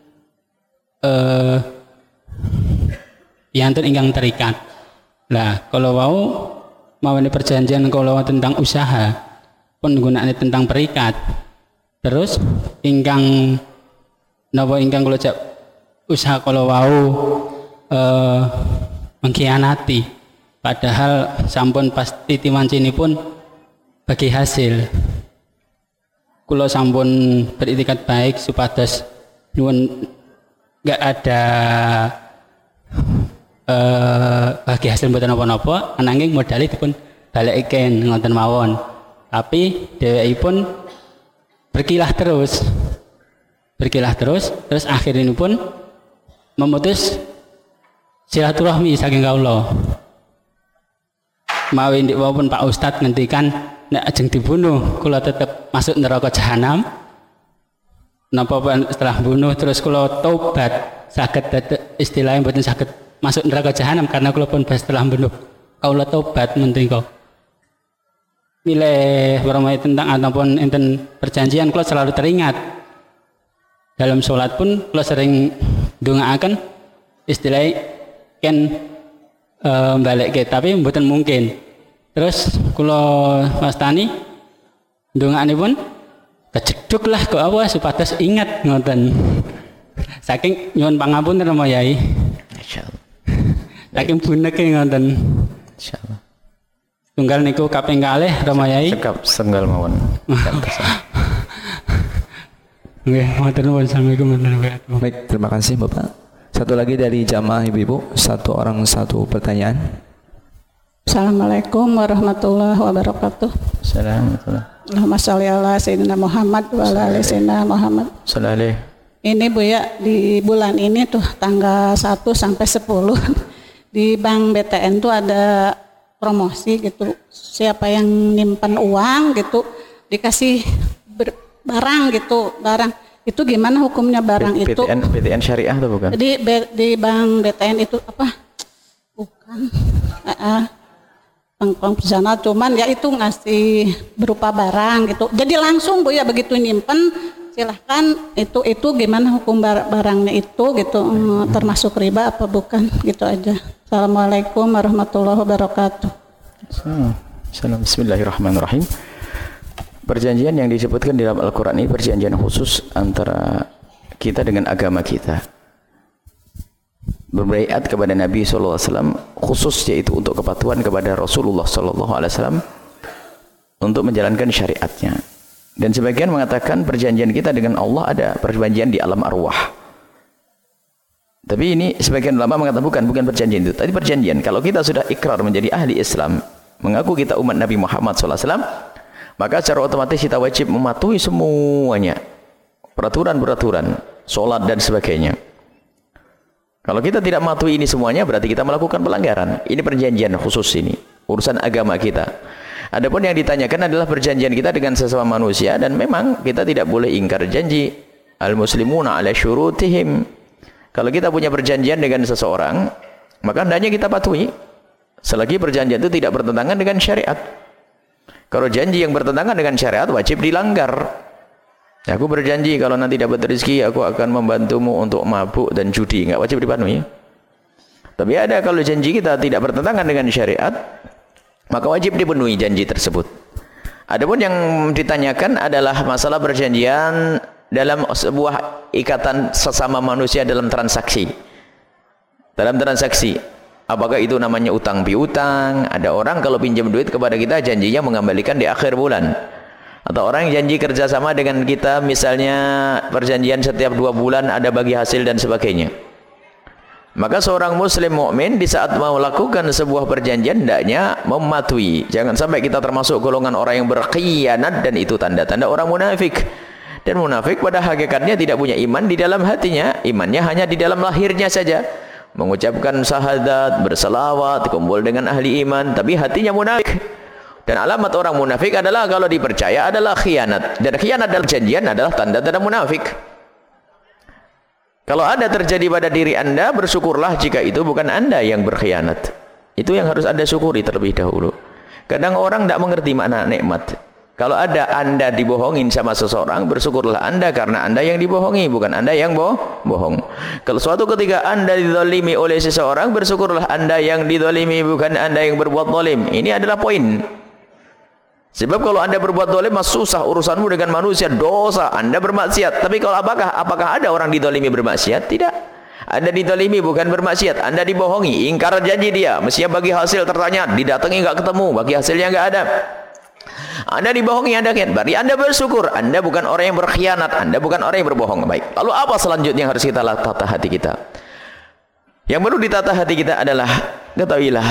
eh piantun ingkang terikat. Lah, kalau wau mawane perjanjian kalau tentang usaha pun gunane tentang perikat. Terus ingkang napa ingkang kula cak usaha kalau wau eh mengkhianati padahal sampun pasti tiwancinipun bagi hasil. Kula sampun beritikat baik supados nyuwun enggak ada Uh, bagi hasil mboten napa-napa ananging modali dipun baleken ngoten mawon. Tapi dhewekipun berkilah terus. Berkilah terus terus akhiripun memutus silaturahmi saking kawula. Mawi ndik wau Pak Ustadz ngendikan nek ajeng dibunuh kula tetep masuk neraka jahanam. Napa setelah bunuh terus kula tobat saged istilahnya mboten saged masuk neraka jahanam karena kula pun setelah bunuh kaula tobat mendika. Milih paramai tentang ataupun enten perjanjian kula selalu teringat. Dalam sholat pun kula sering ndongaaken istilahnya kan e, balekke tapi mboten mungkin. Terus kula wastani ndongaakenipun kejeduk lah kok apa supados ingat ngoten. Saking nyuwun pangapunten Rama Yai. Insyaallah. Saking buneke ngoten. Insyaallah. Tunggal niku kaping kalih Rama Yai. Sekap senggal mawon. Nggih, matur nuwun. Assalamualaikum warahmatullahi wabarakatuh. Baik, terima kasih Bapak. Satu lagi dari jamaah ibu-ibu, satu orang satu pertanyaan. Assalamualaikum warahmatullahi wabarakatuh. Assalamualaikum. Allahumma sholli ala sayyidina Muhammad wa ala ali sayyidina Muhammad. Sallallahu. Ini Bu ya, di bulan ini tuh tanggal satu sampai sepuluh di Bank B T N tuh ada promosi gitu. Siapa yang nyimpan uang gitu dikasih ber, barang gitu, barang. Itu gimana hukumnya barang B, itu? B T N, B T N syariah atau bukan? Jadi di Bank B T N itu apa? Bukan. Uh, Bank sana cuman ya itu ngasih berupa barang gitu. Jadi langsung Bu ya begitu nyimpen silahkan itu itu gimana hukum barangnya itu gitu hmm, termasuk riba apa bukan gitu aja. Assalamualaikum warahmatullahi wabarakatuh. Assalamualaikum. Bismillahirrahmanirrahim. Perjanjian yang disebutkan di dalam Al-Quran ini perjanjian khusus antara kita dengan agama kita. Berbaiat kepada Nabi shallallahu alaihi wasallam khusus yaitu untuk kepatuhan kepada Rasulullah shallallahu alaihi wasallam untuk menjalankan syariatnya. Dan sebagian mengatakan perjanjian kita dengan Allah ada perjanjian di alam arwah. Tapi ini sebagian ulama mengatakan bukan, bukan perjanjian itu. Tadi perjanjian, kalau kita sudah ikrar menjadi ahli Islam, mengaku kita umat Nabi Muhammad shallallahu alaihi wasallam, maka secara otomatis kita wajib mematuhi semuanya. Peraturan-peraturan, sholat dan sebagainya. Kalau kita tidak mematuhi ini semuanya, berarti kita melakukan pelanggaran. Ini perjanjian khusus ini, urusan agama kita. Adapun yang ditanyakan adalah perjanjian kita dengan sesama manusia, dan memang kita tidak boleh ingkar janji. Al-muslimuna ala syurutihim. Kalau kita punya perjanjian dengan seseorang, maka hendaknya kita patuhi. Selagi perjanjian itu tidak bertentangan dengan syariat. Kalau janji yang bertentangan dengan syariat, wajib dilanggar. Aku berjanji kalau nanti dapat rezeki, aku akan membantumu untuk mabuk dan judi. Enggak wajib dipenuhi. Tapi ada kalau janji kita tidak bertentangan dengan syariat, maka wajib dipenuhi janji tersebut. Adapun yang ditanyakan adalah masalah perjanjian dalam sebuah ikatan sesama manusia dalam transaksi. Dalam transaksi, apakah itu namanya utang piutang? Ada orang kalau pinjam duit kepada kita janjinya mengembalikan di akhir bulan. Atau orang janji kerjasama dengan kita, misalnya perjanjian setiap dua bulan ada bagi hasil dan sebagainya. Maka seorang muslim mukmin di saat mau melakukan sebuah perjanjian hendaknya mematuhi. Jangan sampai kita termasuk golongan orang yang berkhianat, dan itu tanda-tanda orang munafik. Dan munafik pada hakikatnya tidak punya iman di dalam hatinya, imannya hanya di dalam lahirnya saja. mengucapkan syahadat, berselawat, kumpul dengan ahli iman, tapi hatinya munafik. Dan alamat orang munafik adalah kalau dipercaya adalah khianat. Dan khianat dalam janjian adalah tanda-tanda munafik. Kalau ada terjadi pada diri anda, bersyukurlah jika itu bukan anda yang berkhianat. Itu yang harus anda syukuri terlebih dahulu. Kadang orang tidak mengerti makna nikmat. Kalau ada anda dibohongin sama seseorang, bersyukurlah anda karena anda yang dibohongi, bukan anda yang boh bohong. Kalau suatu ketika anda dizalimi oleh seseorang, bersyukurlah anda yang dizalimi, bukan anda yang berbuat zalim. Ini adalah poin. Sebab kalau anda berbuat zalim, susah urusanmu dengan manusia, dosa, anda bermaksiat. Tapi kalau apakah apakah ada orang dizalimi bermaksiat? Tidak. Anda dizalimi bukan bermaksiat, anda dibohongi, ingkar janji dia, mestinya bagi hasil tertanya, didatangi enggak ketemu, bagi hasilnya enggak ada. Anda dibohongi, anda kan, berarti anda bersyukur, anda bukan orang yang berkhianat, anda bukan orang yang berbohong. Baik. Lalu apa selanjutnya yang harus kita tata hati kita? Yang perlu ditata hati kita adalah, ketahuilah,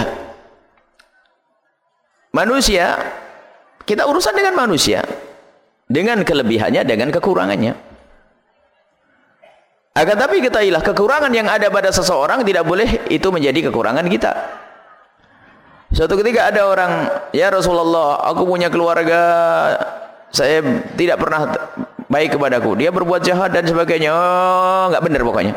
manusia, kita urusan dengan manusia, dengan kelebihannya, dengan kekurangannya. Akan tapi ketahuilah, kekurangan yang ada pada seseorang tidak boleh itu menjadi kekurangan kita. Suatu ketika ada orang, ya Rasulullah, aku punya keluarga, saya tidak pernah baik kepadaku, dia berbuat jahat dan sebagainya, oh, nggak benar pokoknya.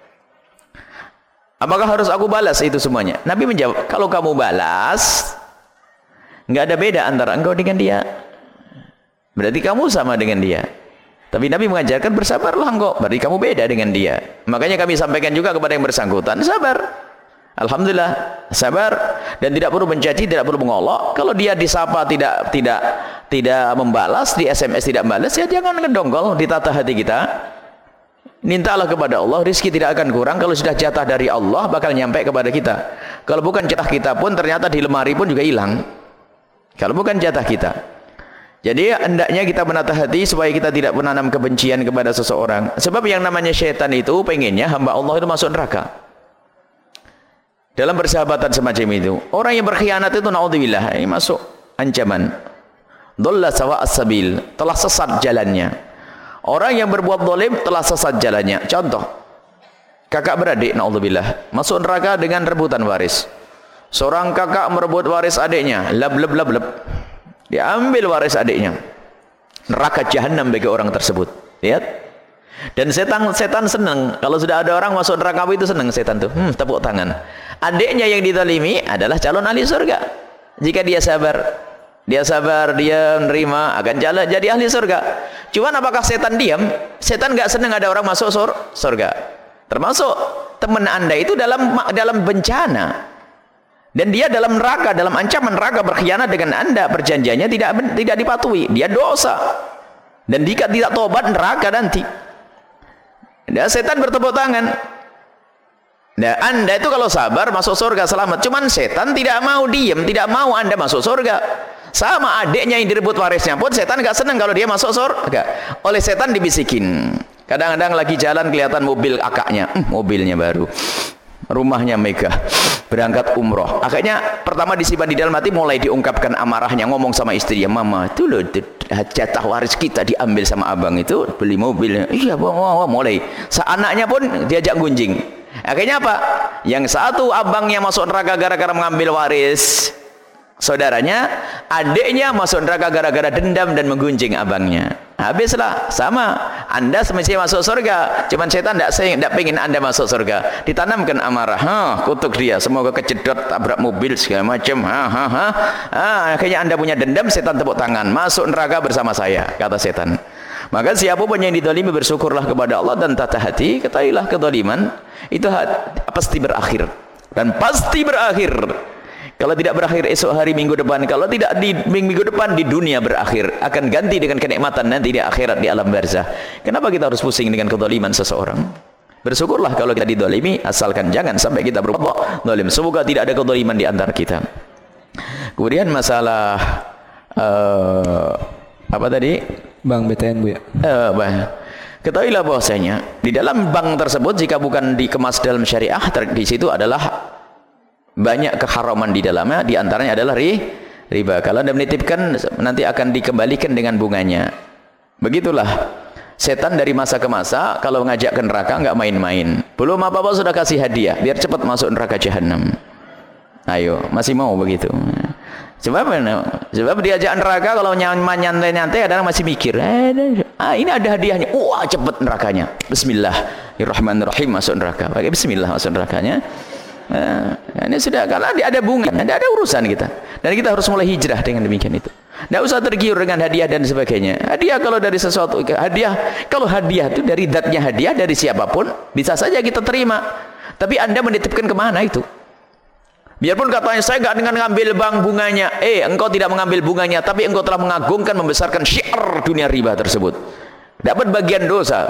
Apakah harus aku balas itu semuanya? Nabi menjawab, kalau kamu balas, nggak ada beda antara engkau dengan dia. Berarti kamu sama dengan dia. Tapi Nabi mengajarkan bersabarlah engkau, berarti kamu beda dengan dia. Makanya kami sampaikan juga kepada yang bersangkutan, sabar. Alhamdulillah, sabar, dan tidak perlu mencaci, tidak perlu mengolok. Kalau dia disapa tidak tidak tidak membalas, di S M S tidak membalas, ya jangan ngedonggol. Ditata hati kita. Mintalah kepada Allah, rezeki tidak akan kurang. Kalau sudah jatah dari Allah, bakal nyampe kepada kita. Kalau bukan jatah kita pun, ternyata di lemari pun juga hilang. Kalau bukan jatah kita. Jadi hendaknya kita menata hati supaya kita tidak menanam kebencian kepada seseorang. Sebab yang namanya syaitan itu pengennya hamba Allah itu masuk neraka. Dalam persahabatan semacam itu, orang yang berkhianat itu naudzubillah, ini masuk ancaman. Dhalla sawa as-sabil, telah sesat jalannya. Orang yang berbuat zalim telah sesat jalannya. Contoh, kakak beradik naudzubillah, masuk neraka dengan rebutan waris. Seorang kakak merebut waris adiknya, lab lab lab lab. Diambil waris adiknya. Neraka jahanam bagi orang tersebut. Lihat. Dan setan setan senang kalau sudah ada orang masuk neraka itu, senang setan tuh. Hmm, tepuk tangan. Adiknya yang dizalimi adalah calon ahli surga. Jika dia sabar, dia sabar, dia menerima, akan jalan jadi ahli surga. Cuman apakah setan diam? Setan enggak senang ada orang masuk sur surga. Termasuk teman Anda itu dalam dalam bencana. Dan dia dalam neraka, dalam ancaman neraka, berkhianat dengan Anda, perjanjiannya tidak tidak dipatuhi. Dia dosa. Dan jika tidak tobat, neraka nanti. Dan setan bertepuk tangan. Nah, Anda itu kalau sabar masuk surga selamat. Cuman setan tidak mau diam, tidak mau Anda masuk surga. Sama adiknya yang direbut warisnya pun setan gak senang kalau dia masuk surga. Oleh setan dibisikin. Kadang-kadang lagi jalan kelihatan mobil akaknya, hmm, mobilnya baru, rumahnya megah, berangkat umroh. Akhirnya pertama disimpan di dalam hati, mulai diungkapkan amarahnya, ngomong sama istrinya, mama itu loh jatah waris kita diambil sama abang itu, beli mobilnya. Iya, wah, wah, mulai. Anaknya pun diajak gunjing. Akhirnya apa? Yang satu abangnya masuk neraka gara-gara mengambil waris saudaranya, adiknya masuk neraka gara-gara dendam dan menggunjing abangnya. Habislah. Sama, Anda semestinya masuk surga, cuman setan tidak tidak pengen Anda masuk surga. Ditanamkan amarah, ha, kutuk dia, semoga kejedot, tabrak mobil segala macam, ha, ha, ha. Ah, akhirnya Anda punya dendam, setan tepuk tangan, masuk neraka bersama saya, kata setan. Maka siapapun yang dizalimi, bersyukurlah kepada Allah dan tata hati. Ketahuilah kezaliman itu pasti berakhir, dan pasti berakhir. Kalau tidak berakhir esok hari, minggu depan, kalau tidak di minggu depan, di dunia berakhir, akan ganti dengan kenikmatan nanti di akhirat, di alam barzah. Kenapa kita harus pusing dengan kezaliman seseorang? Bersyukurlah kalau kita dizalimi, asalkan jangan sampai kita berbuat zalim. Semoga tidak ada kezaliman di antara kita. Kemudian masalah uh, apa tadi? Bank B T N, Bu ya. Uh, bah. Ketahuilah bahwasanya di dalam bank tersebut, jika bukan dikemas dalam syariah, di situ adalah banyak keharaman di dalamnya. Di antaranya adalah ri, riba. Kalau Anda menitipkan, nanti akan dikembalikan dengan bunganya. Begitulah. Setan dari masa ke masa kalau ngajak ke neraka nggak main-main. Belum apa-apa sudah kasih hadiah biar cepat masuk neraka jahanam. Ayo, masih mau begitu. Sebab sebab diajak neraka kalau nyantai-nyantai adalah masih mikir. Ah, ini ada hadiahnya. Wah, cepat nerakanya. Bismillahirrahmanirrahim masuk neraka. Pakai bismillah masuk nerakanya. Nah, ini sudah kalau ada bunga, ada, ada urusan kita. Dan kita harus mulai hijrah dengan demikian itu. Tidak usah tergiur dengan hadiah dan sebagainya. Hadiah kalau dari sesuatu, hadiah kalau hadiah itu dari zatnya hadiah dari siapapun bisa saja kita terima. Tapi Anda menitipkan kemana itu? Biarpun katanya saya nggak dengan mengambil bank bunganya, eh engkau tidak mengambil bunganya, tapi engkau telah mengagungkan membesarkan syiar dunia riba tersebut. Dapat bagian dosa.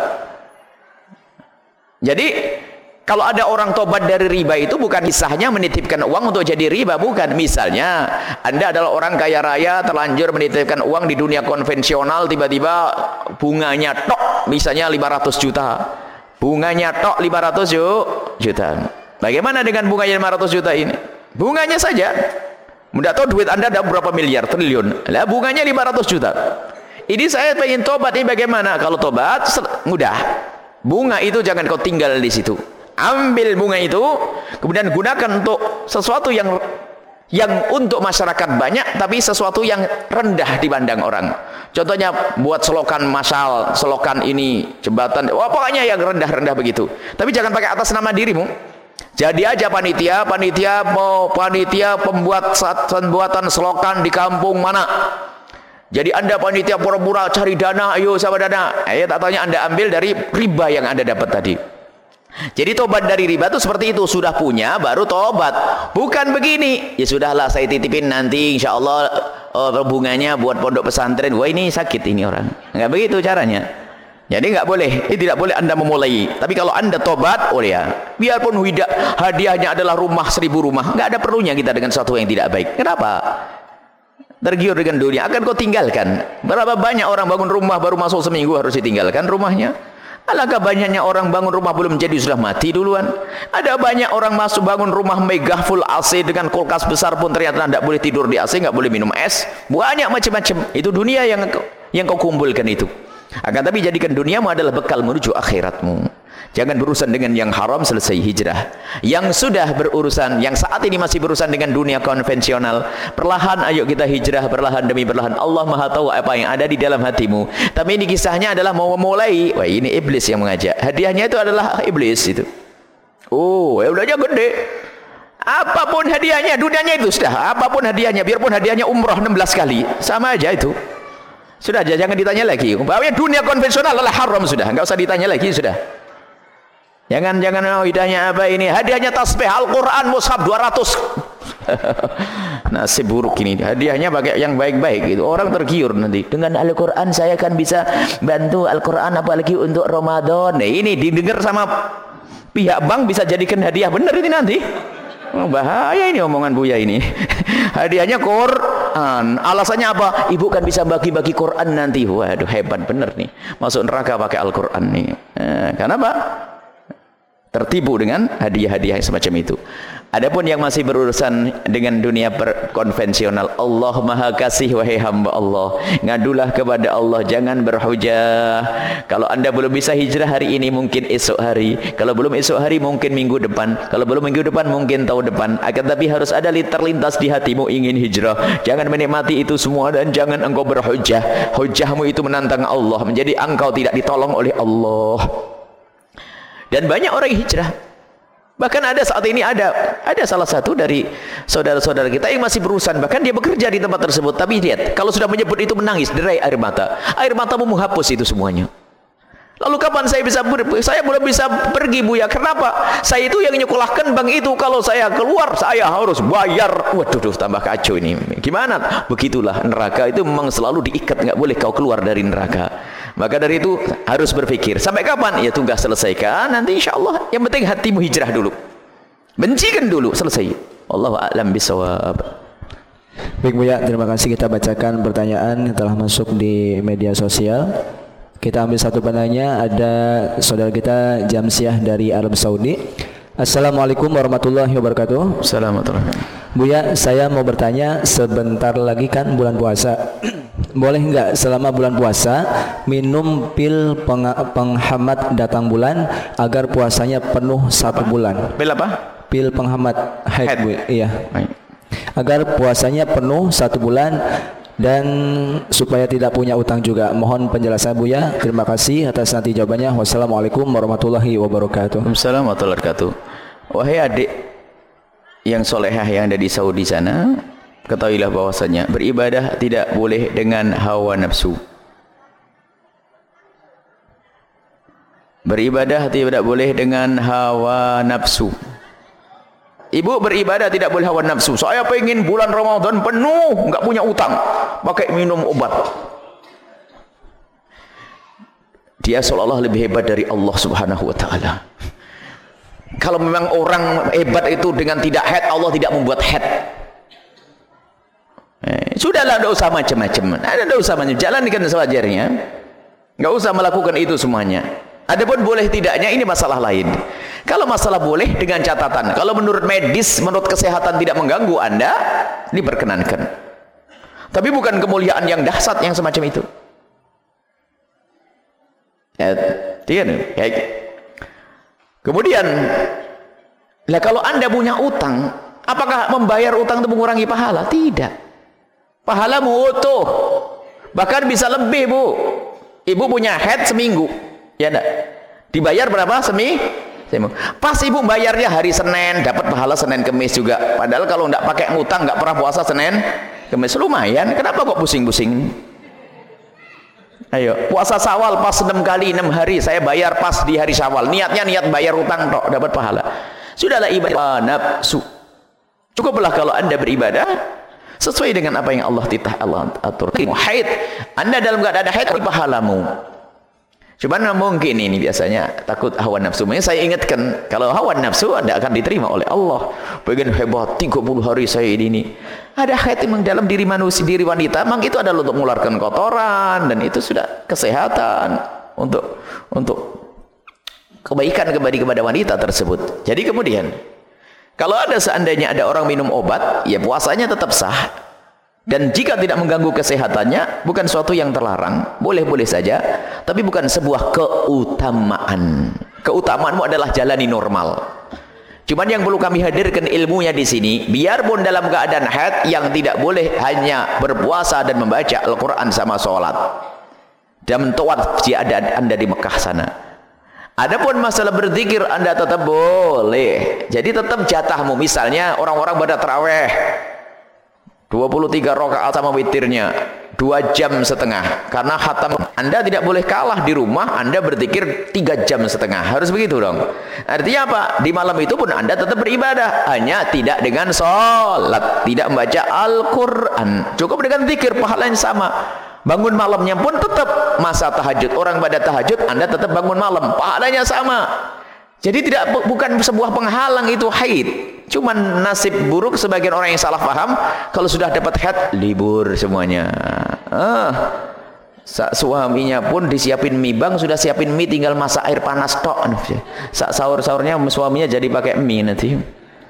Jadi kalau ada orang tobat dari riba itu bukan kisahnya menitipkan uang untuk jadi riba, bukan. Misalnya Anda adalah orang kaya raya terlanjur menitipkan uang di dunia konvensional, tiba-tiba bunganya tok misalnya lima ratus juta. Bunganya tok lima ratus juta. Bagaimana dengan bunganya lima ratus juta ini? Bunganya saja. Tidak tahu duit Anda ada berapa miliar, triliun. Lah bunganya lima ratus juta. Ini saya ingin tobat, ini bagaimana? Kalau tobat mudah. Bunga itu jangan kau tinggal di situ. Ambil bunga itu, kemudian gunakan untuk sesuatu yang yang untuk masyarakat banyak, tapi sesuatu yang rendah dipandang orang. Contohnya buat selokan masal, selokan ini, jembatan, wah pokoknya yang rendah-rendah begitu. Tapi jangan pakai atas nama dirimu. Jadi aja panitia, panitia mau panitia pembuat pembuatan selokan di kampung mana. Jadi Anda panitia pura-pura cari dana, ayo siapa dana? Ayo tak tanya Anda ambil dari riba yang Anda dapat tadi. Jadi tobat dari riba itu seperti itu, sudah punya baru tobat. Bukan begini, ya sudahlah saya titipin nanti insya Allah oh, bunganya buat pondok pesantren. Wah ini sakit ini orang. Enggak begitu caranya. Jadi enggak boleh, ini tidak boleh Anda memulai. Tapi kalau Anda tobat, oh ya, biarpun hadiahnya adalah rumah seribu rumah, enggak ada perlunya kita dengan sesuatu yang tidak baik. Kenapa? Tergiur dengan dunia akan kau tinggalkan. Berapa banyak orang bangun rumah baru masuk seminggu harus ditinggalkan rumahnya. Alangkah banyaknya orang bangun rumah belum jadi sudah mati duluan. Ada banyak orang masuk bangun rumah megah full A C dengan kulkas besar pun ternyata tidak boleh tidur di A C, nggak boleh minum es. Banyak macam-macam. Itu dunia yang yang kau kumpulkan itu. Akan tapi jadikan duniamu adalah bekal menuju akhiratmu. Jangan berurusan dengan yang haram, selesai hijrah. Yang sudah berurusan, yang saat ini masih berurusan dengan dunia konvensional, perlahan ayo kita hijrah, perlahan demi perlahan. Allah Maha tahu apa yang ada di dalam hatimu. Tapi ini kisahnya adalah mau memulai. Wah ini iblis yang mengajak. Hadiahnya itu adalah iblis itu. Oh, ya udahnya gede. Apapun hadiahnya, dunianya itu sudah. Apapun hadiahnya, biarpun hadiahnya umroh enam belas kali, sama aja itu. Sudah aja, jangan ditanya lagi. Bahwa dunia konvensional adalah haram sudah, enggak usah ditanya lagi sudah. Jangan jangan oh, hidahnya apa ini? Hadiahnya tasbih Al-Qur'an mushaf dua ratus. Nasib buruk ini. Hadiahnya pakai yang baik-baik gitu. Orang tergiur nanti. Dengan Al-Qur'an saya akan bisa bantu Al-Qur'an apalagi untuk Ramadan. Nah, ini didengar sama pihak bank bisa jadikan hadiah benar ini nanti. Oh, bahaya ini omongan Buya ini. Hadiahnya Quran. Alasannya apa? Ibu kan bisa bagi-bagi Quran nanti. Waduh hebat benar nih. Masuk neraka pakai Al-Qur'an nih. Eh, kenapa? Tertipu dengan hadiah-hadiah semacam itu. Adapun yang masih berurusan dengan dunia konvensional, Allah Maha Kasih wahai hamba Allah. Ngadulah kepada Allah, jangan berhujah. Kalau Anda belum bisa hijrah hari ini, mungkin esok hari. Kalau belum esok hari, mungkin minggu depan. Kalau belum minggu depan, mungkin tahun depan. Akan tapi harus ada terlintas di hatimu ingin hijrah. Jangan menikmati itu semua dan jangan engkau berhujah. Hujahmu itu menantang Allah, menjadi engkau tidak ditolong oleh Allah. Dan banyak orang hijrah. Bahkan ada saat ini ada ada salah satu dari saudara-saudara kita yang masih berurusan, bahkan dia bekerja di tempat tersebut. Tapi lihat, kalau sudah menyebut itu menangis, derai air mata. Air matamu menghapus itu semuanya. Lalu kapan saya bisa ber, saya belum bisa pergi Buya? Kenapa? Saya itu yang nyekolahkan bank itu. Kalau saya keluar saya harus bayar. Waduh, tambah kacau ini. Gimana? Begitulah neraka itu memang selalu diikat, nggak boleh kau keluar dari neraka. Maka dari itu harus berpikir sampai kapan? Ya tugas selesaikan nanti insya Allah. Yang penting hatimu hijrah dulu, bencikan dulu, selesai. Wallahu a'lam bishawab. Baik Buya, terima kasih. Kita bacakan pertanyaan yang telah masuk di media sosial. Kita ambil satu penanya. Ada saudara kita Jamsiah dari Arab Saudi. Assalamualaikum warahmatullahi wabarakatuh. Assalamualaikum. Buya, saya mau bertanya, sebentar lagi kan bulan puasa. boleh nggak selama bulan puasa minum pil peng penghambat datang bulan agar puasanya penuh satu apa? bulan? Pil apa? Pil penghambat haid, Bu. Iya. Baik. Agar puasanya penuh satu bulan dan supaya tidak punya utang juga. Mohon penjelasan Buya. Terima kasih atas nanti jawabannya. Wassalamualaikum warahmatullahi wabarakatuh. Waalaikumsalam warahmatullahi wabarakatuh. Wahai adik yang solehah yang ada di Saudi sana, ketahuilah bahwasanya beribadah tidak boleh dengan hawa nafsu. Beribadah tidak boleh dengan hawa nafsu. Ibu beribadah tidak boleh hawa nafsu. Saya pengen bulan Ramadan penuh, enggak punya utang, pakai minum obat. Dia seolah-olah lebih hebat dari Allah Subhanahu wa taala. Kalau memang orang hebat itu dengan tidak haid, Allah tidak membuat haid. Eh, sudahlah, tidak usah macam-macam. Ada tidak usah macam, jalankan sewajarnya. Enggak usah melakukan itu semuanya. Adapun boleh tidaknya ini masalah lain. Kalau masalah boleh dengan catatan, kalau menurut medis, menurut kesehatan tidak mengganggu Anda, diperkenankan. Tapi bukan kemuliaan yang dahsyat yang semacam itu. Ya, tidak. Baik. Kemudian, lah kalau Anda punya utang, apakah membayar utang itu mengurangi pahala? Tidak. Pahalamu utuh. Bahkan bisa lebih, Bu. Ibu punya haid seminggu. Ya enggak? Dibayar berapa? Semi? Seminggu. Pas ibu bayarnya hari Senin, dapat pahala Senin Kemis juga. Padahal kalau enggak pakai ngutang, enggak pernah puasa Senin Kemis, lumayan. Kenapa kok pusing-pusing? Ayo, puasa Syawal pas enam kali enam hari, saya bayar pas di hari Syawal. Niatnya niat bayar utang tok, dapat pahala. Sudahlah ibadah nafsu. Cukuplah kalau Anda beribadah sesuai dengan apa yang Allah titah Allah atur. Haid, Anda dalam keadaan haid, pahalamu. Cuman mungkin ini biasanya takut hawa nafsu. Makanya saya ingatkan, kalau hawa nafsu Anda akan diterima oleh Allah. Pengen hebat, tiga puluh hari saya ini. Ada haid memang dalam diri manusia, diri wanita, memang itu adalah untuk mengeluarkan kotoran, dan itu sudah kesehatan untuk untuk kebaikan kembali kepada wanita tersebut. Jadi kemudian, kalau ada seandainya ada orang minum obat, ya puasanya tetap sah. Dan jika tidak mengganggu kesehatannya, bukan suatu yang terlarang, boleh-boleh saja, tapi bukan sebuah keutamaan. Keutamaanmu adalah jalani normal. Cuman yang perlu kami hadirkan ilmunya di sini, biarpun dalam keadaan haid, yang tidak boleh hanya berpuasa dan membaca Al-Quran sama sholat. Dan mentawaf jika ada Anda di Mekah sana. Adapun masalah berzikir Anda tetap boleh. Jadi tetap jatahmu. Misalnya orang-orang pada tarawih dua puluh tiga rakaat sama witirnya dua jam setengah, karena khatam. Anda tidak boleh kalah di rumah, Anda berzikir tiga jam setengah, harus begitu dong. Artinya apa? Di malam itu pun Anda tetap beribadah, hanya tidak dengan sholat, tidak membaca Al-Quran, cukup dengan zikir, pahalanya sama. Bangun malamnya pun tetap masa tahajud, orang pada tahajud, Anda tetap bangun malam, pahalanya sama. Jadi tidak, bukan sebuah penghalang itu haid. Cuman nasib buruk sebagian orang yang salah paham, kalau sudah dapat haid libur semuanya. Ah, suaminya pun disiapin mie, bang sudah siapin mie, tinggal masak air panas tok. Sak sahur-sahurnya suaminya jadi pakai mie nanti.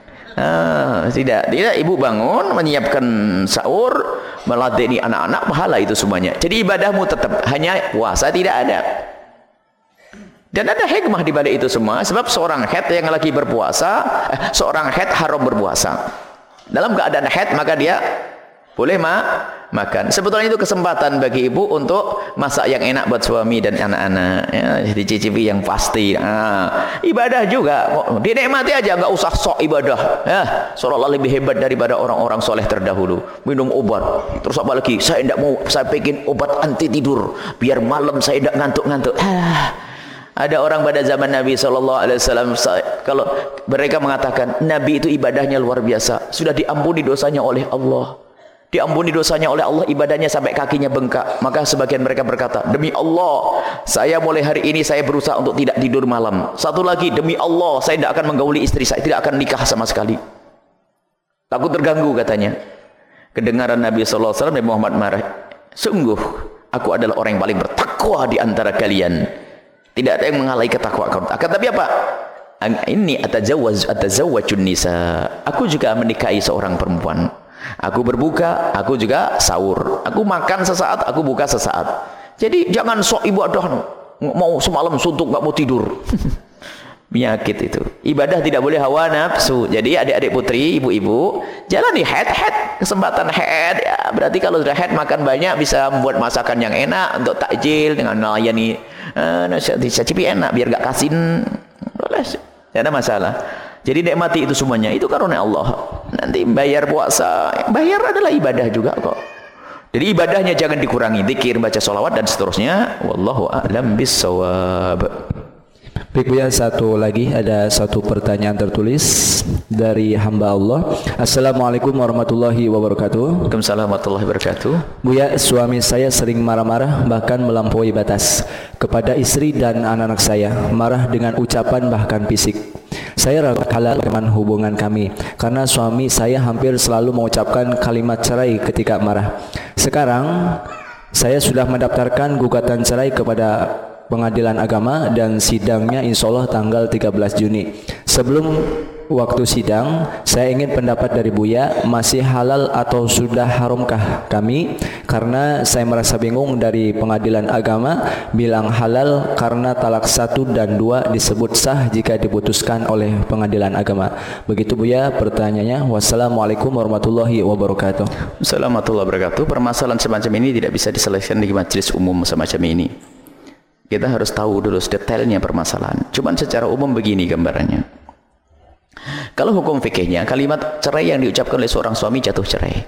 Ah, tidak, tidak, ibu bangun menyiapkan sahur, meladeni anak-anak, pahala itu semuanya. Jadi ibadahmu tetap, hanya puasa tidak ada. Dan ada hikmah di balik itu semua, sebab seorang haid yang lagi berpuasa, eh, seorang haid haram berpuasa. Dalam keadaan haid maka dia boleh ma makan. Sebetulnya itu kesempatan bagi ibu untuk masak yang enak buat suami dan anak-anak, ya, dicicipi yang pasti. Nah, ibadah juga, dinikmati aja, nggak usah sok ibadah. Ya, seolah-olah lebih hebat daripada orang-orang soleh terdahulu. Minum obat, terus apa lagi? Saya tidak mau, saya bikin obat anti tidur, biar malam saya tidak ngantuk-ngantuk. Ah. Ada orang pada zaman Nabi shallallahu alaihi wasallam, kalau mereka mengatakan Nabi itu ibadahnya luar biasa, sudah diampuni dosanya oleh Allah, diampuni dosanya oleh Allah, ibadahnya sampai kakinya bengkak. Maka sebagian mereka berkata, demi Allah, saya mulai hari ini saya berusaha untuk tidak tidur malam. Satu lagi, demi Allah, saya tidak akan menggauli istri, saya tidak akan nikah sama sekali, takut terganggu katanya. Kedengaran Nabi shallallahu alaihi wasallam, Nabi Muhammad marah, sungguh aku adalah orang yang paling bertakwa di antara kalian. Tidak ada yang mengalahi ketakwaan. Akan tapi apa? Ini atazawwaj atazawwajun nisa. Aku juga menikahi seorang perempuan. Aku berbuka, aku juga sahur. Aku makan sesaat, aku buka sesaat. Jadi jangan sok ibadah mau semalam suntuk nggak mau tidur. Penyakit itu. Ibadah tidak boleh hawa nafsu. Jadi adik-adik putri, ibu-ibu, jalani head-head, kesempatan head. Ya, berarti kalau sudah head makan banyak bisa membuat masakan yang enak untuk takjil dengan melayani uh, dicicipi enak biar gak kasin. Boleh. Tidak ada masalah. Jadi nikmati itu semuanya. Itu karunia Allah. Nanti bayar puasa, bayar adalah ibadah juga kok. Jadi ibadahnya jangan dikurangi, zikir, baca sholawat dan seterusnya. Wallahu a'lam bissawab. Baik Buya, satu lagi ada satu pertanyaan tertulis dari hamba Allah. Assalamualaikum warahmatullahi wabarakatuh. Waalaikumsalam warahmatullahi wabarakatuh. Buya, suami saya sering marah-marah bahkan melampaui batas kepada istri dan anak-anak saya. Marah dengan ucapan bahkan fisik. Saya ragu halal bagaimana hubungan kami karena suami saya hampir selalu mengucapkan kalimat cerai ketika marah. Sekarang saya sudah mendaftarkan gugatan cerai kepada Pengadilan Agama dan sidangnya insya Allah tanggal tiga belas Juni. Sebelum waktu sidang, saya ingin pendapat dari Buya, masih halal atau sudah haramkah kami? Karena saya merasa bingung, dari Pengadilan Agama bilang halal karena talak satu dan dua disebut sah jika diputuskan oleh Pengadilan Agama. Begitu Buya pertanyaannya. Wassalamualaikum warahmatullahi wabarakatuh. Assalamualaikum warahmatullahi wabarakatuh. Permasalahan semacam ini tidak bisa diselesaikan di majelis umum semacam ini. Kita harus tahu dulu detailnya permasalahan. Cuman secara umum begini gambarannya. Kalau hukum fikihnya, kalimat cerai yang diucapkan oleh seorang suami jatuh cerai.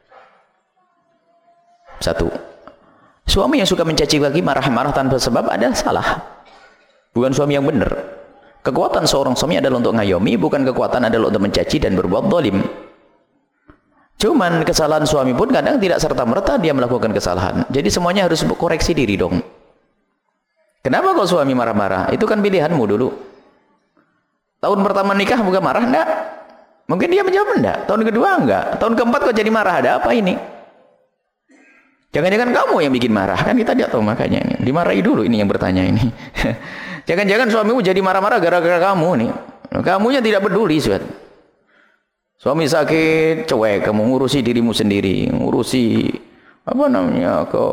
Satu. Suami yang suka mencaci maki, marah-marah tanpa sebab ada salah. Bukan suami yang benar. Kekuatan seorang suami adalah untuk ngayomi, bukan kekuatan adalah untuk mencaci dan berbuat zalim. Cuman kesalahan suami pun kadang tidak serta-merta dia melakukan kesalahan. Jadi semuanya harus koreksi diri dong. Kenapa kok suami marah-marah? Itu kan pilihanmu dulu. Tahun pertama nikah bukan marah enggak? Mungkin dia menjawab enggak. Tahun kedua enggak. Tahun keempat kok jadi marah? Ada apa ini? Jangan-jangan kamu yang bikin marah. Kan kita tidak tahu makanya ini. Dimarahi dulu ini yang bertanya ini. Jangan-jangan suamimu jadi marah-marah gara-gara kamu nih. Kamunya tidak peduli. Suat. Suami sakit, cuek. Kamu ngurusi dirimu sendiri. Ngurusi apa namanya ke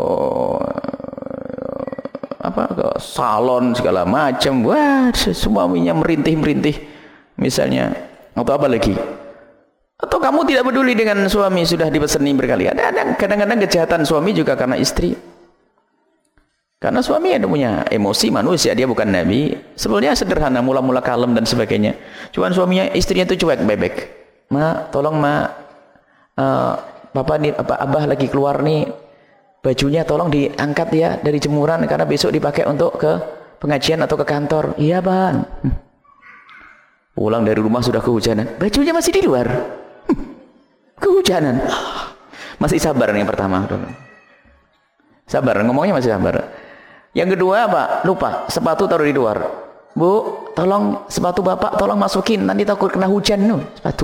apa ke salon segala macam. Wah, suaminya merintih-merintih misalnya, atau apa lagi, atau kamu tidak peduli dengan suami sudah dipeseni berkali. Ada kadang-kadang kejahatan suami juga karena istri, karena suami ada punya emosi manusia, dia bukan nabi. Sebenarnya sederhana, mula-mula kalem dan sebagainya. Cuman suaminya, istrinya itu cuek, bebek. Ma, tolong ma, uh, papa nih, apa abah lagi keluar nih, bajunya tolong diangkat ya dari jemuran karena besok dipakai untuk ke pengajian atau ke kantor. Iya bang. Pulang dari rumah sudah kehujanan, bajunya masih di luar. Kehujanan. Masih sabar yang pertama. Sabar, ngomongnya masih sabar. Yang kedua apa? Lupa, sepatu taruh di luar. Bu, tolong sepatu bapak tolong masukin, nanti takut kena hujan no, sepatu.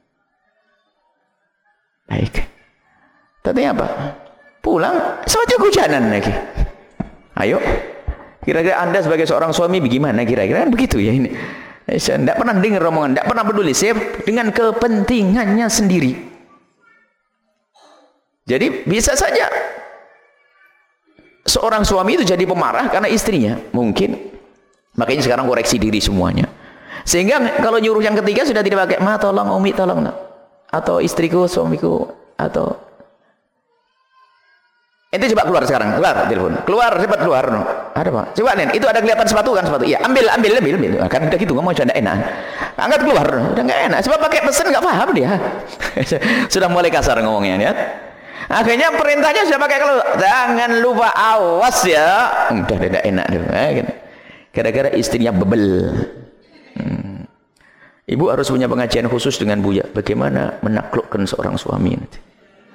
Baik. Tadi apa? Pulang, sepatu kehujanan lagi. Ayo, kira-kira Anda sebagai seorang suami bagaimana kira-kira? Kan begitu ya ini. Saya tidak pernah dengar omongan, tidak pernah peduli. Saya dengan kepentingannya sendiri. Jadi bisa saja seorang suami itu jadi pemarah karena istrinya. Mungkin. Makanya sekarang koreksi diri semuanya. Sehingga kalau nyuruh yang ketiga sudah tidak pakai, ma tolong, umi tolong. Atau istriku, suamiku, atau itu coba keluar sekarang, keluar telepon, keluar cepat keluar, no. Ada pak, coba nih, itu ada kelihatan sepatu kan sepatu, iya, ambil, ambil, ambil, ambil, kan udah gitu ngomong sudah enak, angkat keluar, udah nggak enak, sebab pakai pesen nggak paham dia, sudah mulai kasar ngomongnya, ya. Akhirnya perintahnya sudah pakai kalau, jangan lupa awas ya, udah tidak enak tuh, gara-gara istrinya bebel. Hmm. Ibu harus punya pengajian khusus dengan Buya, bagaimana menaklukkan seorang suami nanti.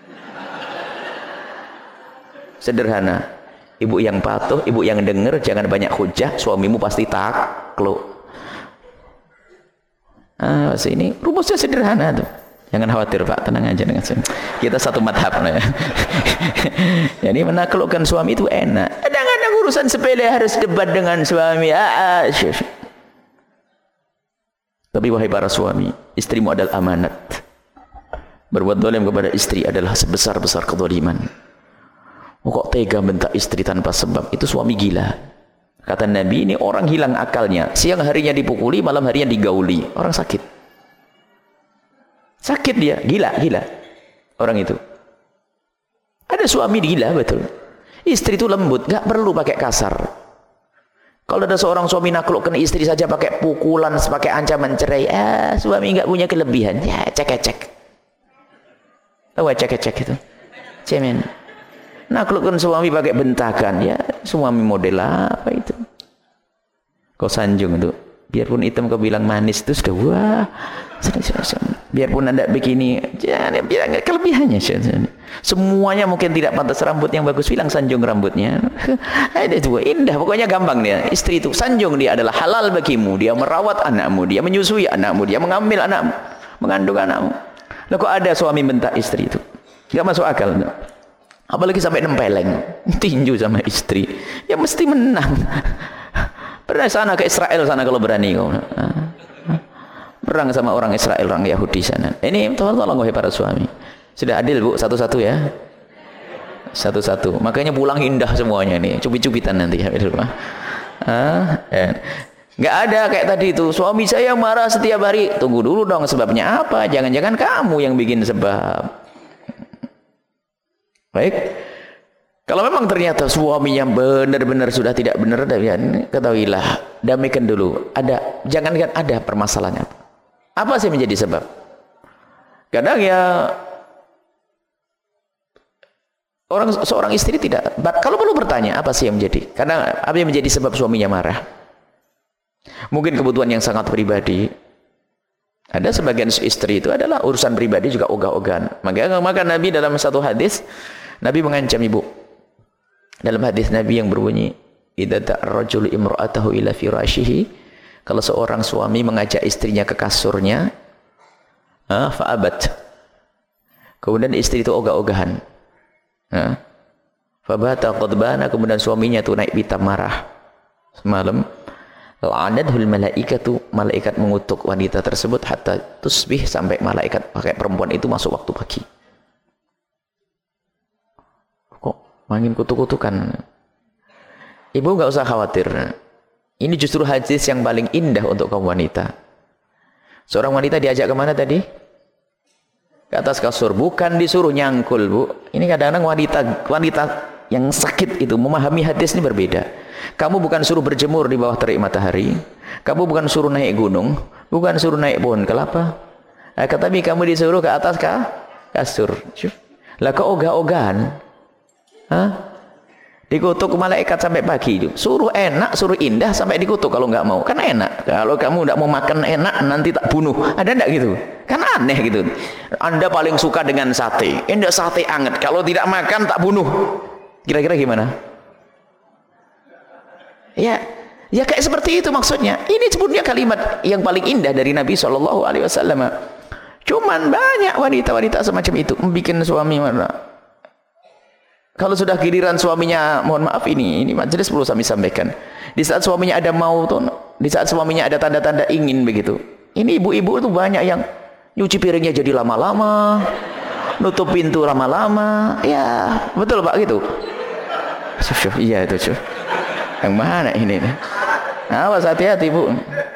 Sederhana, ibu yang patuh, ibu yang dengar, jangan banyak hujah, suamimu pasti takluk. Ah, ini rumusnya sederhana tuh. Jangan khawatir Pak, tenang aja dengan saya. Kita satu madhab ya. Jadi menaklukkan suami itu enak. Kadang-kadang urusan sepele harus debat dengan suami. Ah, ah. Tapi wahai para suami, istrimu adalah amanat. Berbuat zalim kepada istri adalah sebesar-besar kezaliman. Oh, kok tega bentak istri tanpa sebab? Itu suami gila. Kata Nabi, ini orang hilang akalnya. Siang harinya dipukuli, malam harinya digauli. Orang sakit. Sakit dia, gila, gila. Orang itu. Ada suami gila, betul. Istri itu lembut, gak perlu pakai kasar. Kalau ada seorang suami naklukkan istri saja pakai pukulan, pakai ancaman cerai, ah, suami gak punya kelebihan. Ya, cek-cek. Tahu cek-cek itu? Cemen. Naklukkan suami pakai bentakan, ya suami model apa itu? Kau sanjung itu, biarpun hitam kau bilang manis itu sudah wah. Biarpun anda begini, jangan bilang kelebihannya. Semuanya mungkin tidak pantas, rambut yang bagus bilang sanjung rambutnya. Ada juga indah, pokoknya gampang dia. Istri itu sanjung dia adalah halal bagimu, dia merawat anakmu, dia menyusui anakmu, dia mengambil anakmu, mengandung anakmu. Lah kok ada suami bentak istri itu? Enggak masuk akal. Apalagi sampai nempeleng, tinju sama istri, ya mesti menang. Pernah sana ke Israel sana kalau berani kau. Perang sama orang Israel, orang Yahudi sana. Ini tolong-tolong wahai para suami. Sudah adil bu, satu-satu ya. Satu-satu. Makanya pulang indah semuanya nih, cubit-cubitan nanti ya di rumah. Ah, eh. Nggak ada kayak tadi itu, suami saya marah setiap hari. Tunggu dulu dong, sebabnya apa? Jangan-jangan kamu yang bikin sebab. Baik, kalau memang ternyata suaminya benar-benar sudah tidak benar, ketahuilah, damaikan dulu. Ada, jangankan ada permasalahannya. Apa sih menjadi sebab? Kadang ya orang seorang istri tidak. Kalau perlu bertanya, apa sih yang menjadi? Kadang apa yang menjadi sebab suaminya marah? Mungkin kebutuhan yang sangat pribadi. Ada sebagian istri itu adalah urusan pribadi juga ogah-ogahan. Maka, maka Nabi dalam satu hadis, Nabi mengancam ibu. Dalam hadis Nabi yang berbunyi, idza ta'arrajulu imra'atahu ila firashihi, kalau seorang suami mengajak istrinya ke kasurnya, ah, fa'abat. Kemudian istri itu ogah-ogahan. Ah, fabata qadbana, kemudian suaminya itu naik pitam marah. Semalam la'anadhul malaikatu, malaikat mengutuk wanita tersebut hatta tusbih, sampai malaikat pakai perempuan itu masuk waktu pagi. Kok makin kutuk-kutukan? Ibu nggak usah khawatir. Ini justru hadis yang paling indah untuk kaum wanita. Seorang wanita diajak kemana tadi? Ke atas kasur, bukan disuruh nyangkul, bu. Ini kadang-kadang wanita wanita yang sakit itu memahami hadis ini berbeda. Kamu bukan suruh berjemur di bawah terik matahari, kamu bukan suruh naik gunung, bukan suruh naik pohon kelapa, nah, tapi kamu disuruh ke atas kah? Kasur. Lah kok ogah-ogahan? Hah? Dikutuk malaikat sampai pagi itu. Suruh enak, suruh indah sampai dikutuk kalau nggak mau. Kan enak. Kalau kamu nggak mau makan enak, nanti tak bunuh. Ada enggak gitu? Kan aneh gitu. Anda paling suka dengan sate. Enggak, sate anget. Kalau tidak makan tak bunuh. Kira-kira gimana? Ya, ya kayak seperti itu maksudnya. Ini sebetulnya kalimat yang paling indah dari Nabi shallallahu alaihi wasallam. Cuman banyak wanita-wanita semacam itu membuat suami marah. Kalau sudah giliran suaminya, mohon maaf ini, ini majelis perlu kami sampaikan. Di saat suaminya ada mau tuh, di saat suaminya ada tanda-tanda ingin begitu. Ini ibu-ibu itu banyak yang nyuci piringnya jadi lama-lama, nutup pintu lama-lama. Ya, betul Pak gitu. Syuf, iya itu syuf. Yang mana ini? Awas hati-hati Bu.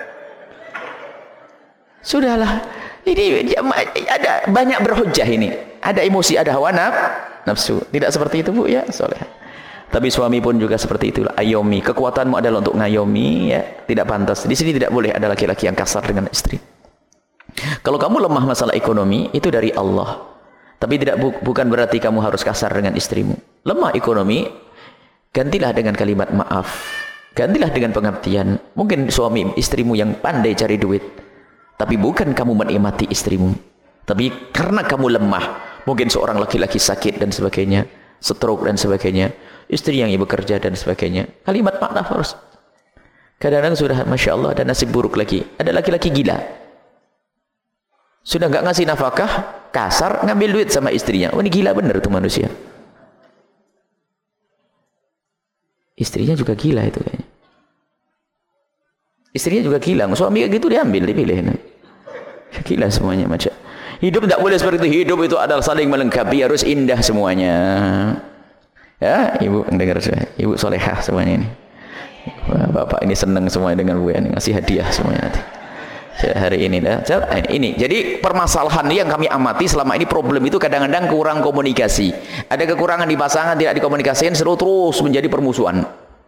Sudahlah. Ini ada banyak berhujjah ini. Ada emosi, ada hawa nafsu. Tidak seperti itu Bu ya, soleh. Tapi suami pun juga seperti itulah. Ayomi, kekuatanmu adalah untuk ngayomi ya, tidak pantas. Di sini tidak boleh ada laki-laki yang kasar dengan istri. Kalau kamu lemah masalah ekonomi, itu dari Allah. Tapi tidak bu bukan berarti kamu harus kasar dengan istrimu. Lemah ekonomi, gantilah dengan kalimat maaf. Gantilah dengan pengabdian. Mungkin suami istrimu yang pandai cari duit, tapi bukan kamu menikmati istrimu. Tapi karena kamu lemah, mungkin seorang laki-laki sakit dan sebagainya, stroke dan sebagainya, istri yang bekerja dan sebagainya. Kalimat maaf harus. Kadang-kadang sudah Masya Allah ada nasib buruk lagi. Ada laki-laki gila. Sudah nggak ngasih nafkah, kasar, ngambil duit sama istrinya. Oh ini gila bener tuh manusia. Istrinya juga gila itu kayaknya. Istrinya juga gila. Suami kayak gitu diambil, dipilih. Gila semuanya macam. Hidup tidak boleh seperti itu. Hidup itu adalah saling melengkapi, harus indah semuanya. Ya, ibu dengar saya, ibu solehah semuanya ini. Bapak ini senang semuanya dengan Bu Yani, ngasih hadiah semuanya nanti. Hari ini dah. Ini. Jadi permasalahan yang kami amati selama ini, problem itu kadang-kadang kurang komunikasi. Ada kekurangan di pasangan, tidak dikomunikasikan, seru terus menjadi permusuhan.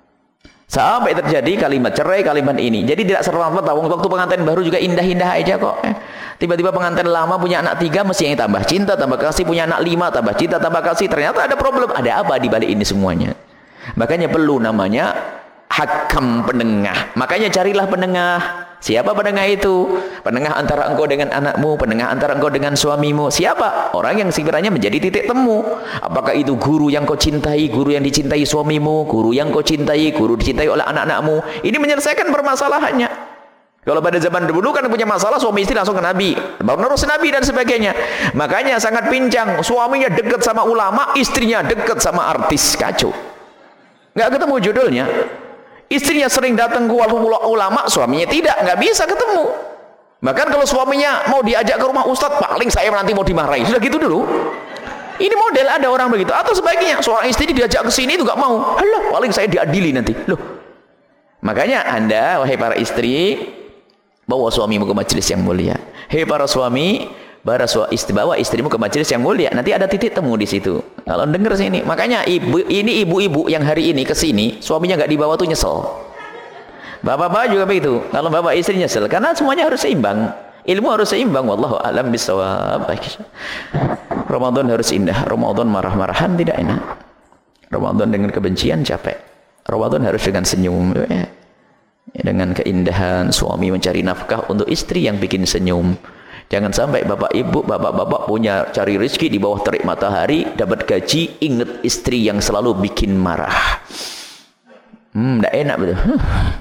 Sampai terjadi kalimat cerai, kalimat ini. Jadi tidak serta-merta waktu pengantin baru juga indah-indah aja kok. Tiba-tiba pengantin lama punya anak tiga, mesti yang tambah cinta, tambah kasih, punya anak lima, tambah cinta, tambah kasih. Ternyata ada problem. Ada apa di balik ini semuanya? Makanya perlu namanya hakam penengah. Makanya carilah penengah. Siapa penengah itu? Penengah antara engkau dengan anakmu, penengah antara engkau dengan suamimu. Siapa? Orang yang sekiranya menjadi titik temu. Apakah itu guru yang kau cintai, guru yang dicintai suamimu, guru yang kau cintai, guru dicintai oleh anak-anakmu. Ini menyelesaikan permasalahannya. Kalau pada zaman dulu kan punya masalah, suami istri langsung ke Nabi, menerus Nabi dan sebagainya. Makanya sangat pincang. Suaminya dekat sama ulama, istrinya dekat sama artis. Kacau. Nggak ketemu judulnya. Istrinya sering datang ke ulama, suaminya tidak, nggak bisa ketemu. Bahkan kalau suaminya mau diajak ke rumah ustadz, paling saya nanti mau dimarahi. Sudah gitu dulu. Ini model ada orang begitu. Atau sebaiknya seorang istri diajak ke sini itu nggak mau. Halah, paling saya diadili nanti. Loh. Makanya Anda, wahai para istri, bawa suamimu ke majelis yang mulia. Hei para suami, bawa istri, bawa istrimu ke majelis yang mulia. Nanti ada titik temu di situ. Kalau dengar sini, makanya ibu ini ibu-ibu yang hari ini ke sini, suaminya nggak dibawa tuh nyesel. Bapak-bapak juga begitu. Kalau bapak istri nyesel, karena semuanya harus seimbang. Ilmu harus seimbang. Wallahu a'lam bishawab. Ramadan harus indah. Ramadan marah-marahan tidak enak. Ramadan dengan kebencian capek. Ramadan harus dengan senyum. Ya. Dengan keindahan, suami mencari nafkah untuk istri yang bikin senyum. Jangan sampai bapak ibu, bapak-bapak punya cari rezeki di bawah terik matahari, dapat gaji, ingat istri yang selalu bikin marah. Hmm, tidak enak betul. Huh.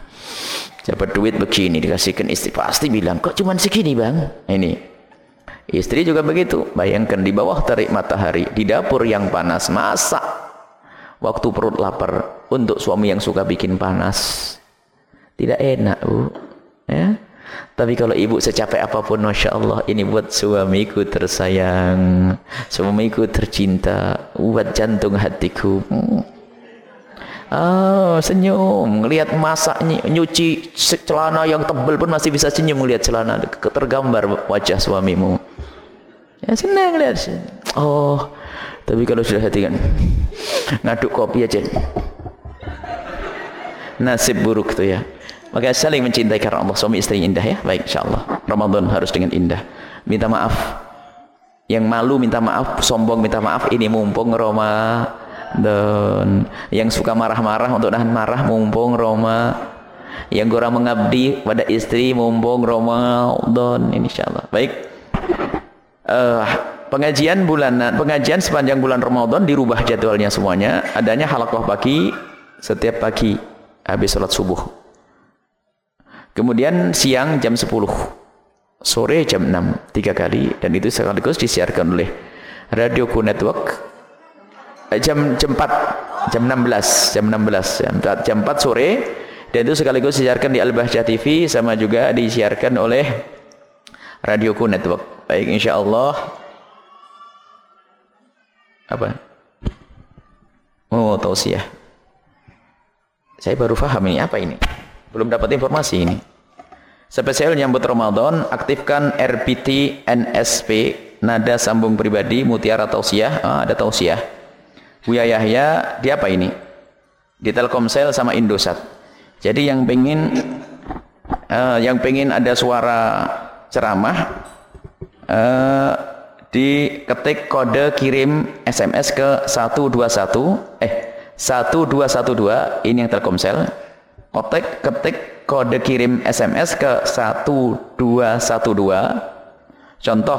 Dapat duit begini, dikasihkan istri, pasti bilang, kok cuma segini bang? Ini. Istri juga begitu. Bayangkan di bawah terik matahari, di dapur yang panas, masak. Waktu perut lapar, untuk suami yang suka bikin panas. Tidak enak, Bu. Ya. Tapi kalau ibu secapek apapun, Masya Allah, ini buat suamiku tersayang, suamiku tercinta, buat jantung hatiku. Oh, senyum, ngelihat masak, nyuci celana yang tebal pun masih bisa senyum ngelihat celana, tergambar wajah suamimu. Ya senang lihat. Oh, tapi kalau sudah hati kan, ngaduk kopi aja. Nasib buruk tuh ya. Maka saling mencintai karena Allah, suami istri indah ya. Baik, insyaallah. Ramadan harus dengan indah. Minta maaf. Yang malu minta maaf, sombong minta maaf, ini mumpung Ramadan. Yang suka marah-marah untuk nahan marah, mumpung Ramadan. Yang kurang mengabdi pada istri, mumpung Ramadan, insyaallah. Baik. Uh, pengajian bulanan, pengajian sepanjang bulan Ramadan dirubah jadwalnya semuanya. Adanya halaqah pagi setiap pagi habis sholat subuh. Kemudian siang jam sepuluh, sore jam enam, tiga kali, dan itu sekaligus disiarkan oleh Radioku Network jam jam empat, jam enam belas, jam enam belas, jam empat sore, dan itu sekaligus disiarkan di Al-Bahjah T V, sama juga disiarkan oleh Radioku Network. Baik, insyaallah. Apa? Oh, tausiah. Saya baru paham ini apa ini. Belum dapat informasi ini. Spesial nyambut Ramadan, aktifkan R P T N S P, nada sambung pribadi, Mutiara Tausiah. Ah, ada tausiah. Buya Yahya, di apa ini? Di Telkomsel sama Indosat. Jadi yang pengen uh, yang pengen ada suara ceramah, uh, diketik kode kirim S M S ke satu dua satu eh satu dua satu dua, ini yang Telkomsel. Ketik, ketik kode kirim S M S ke satu dua satu dua. Contoh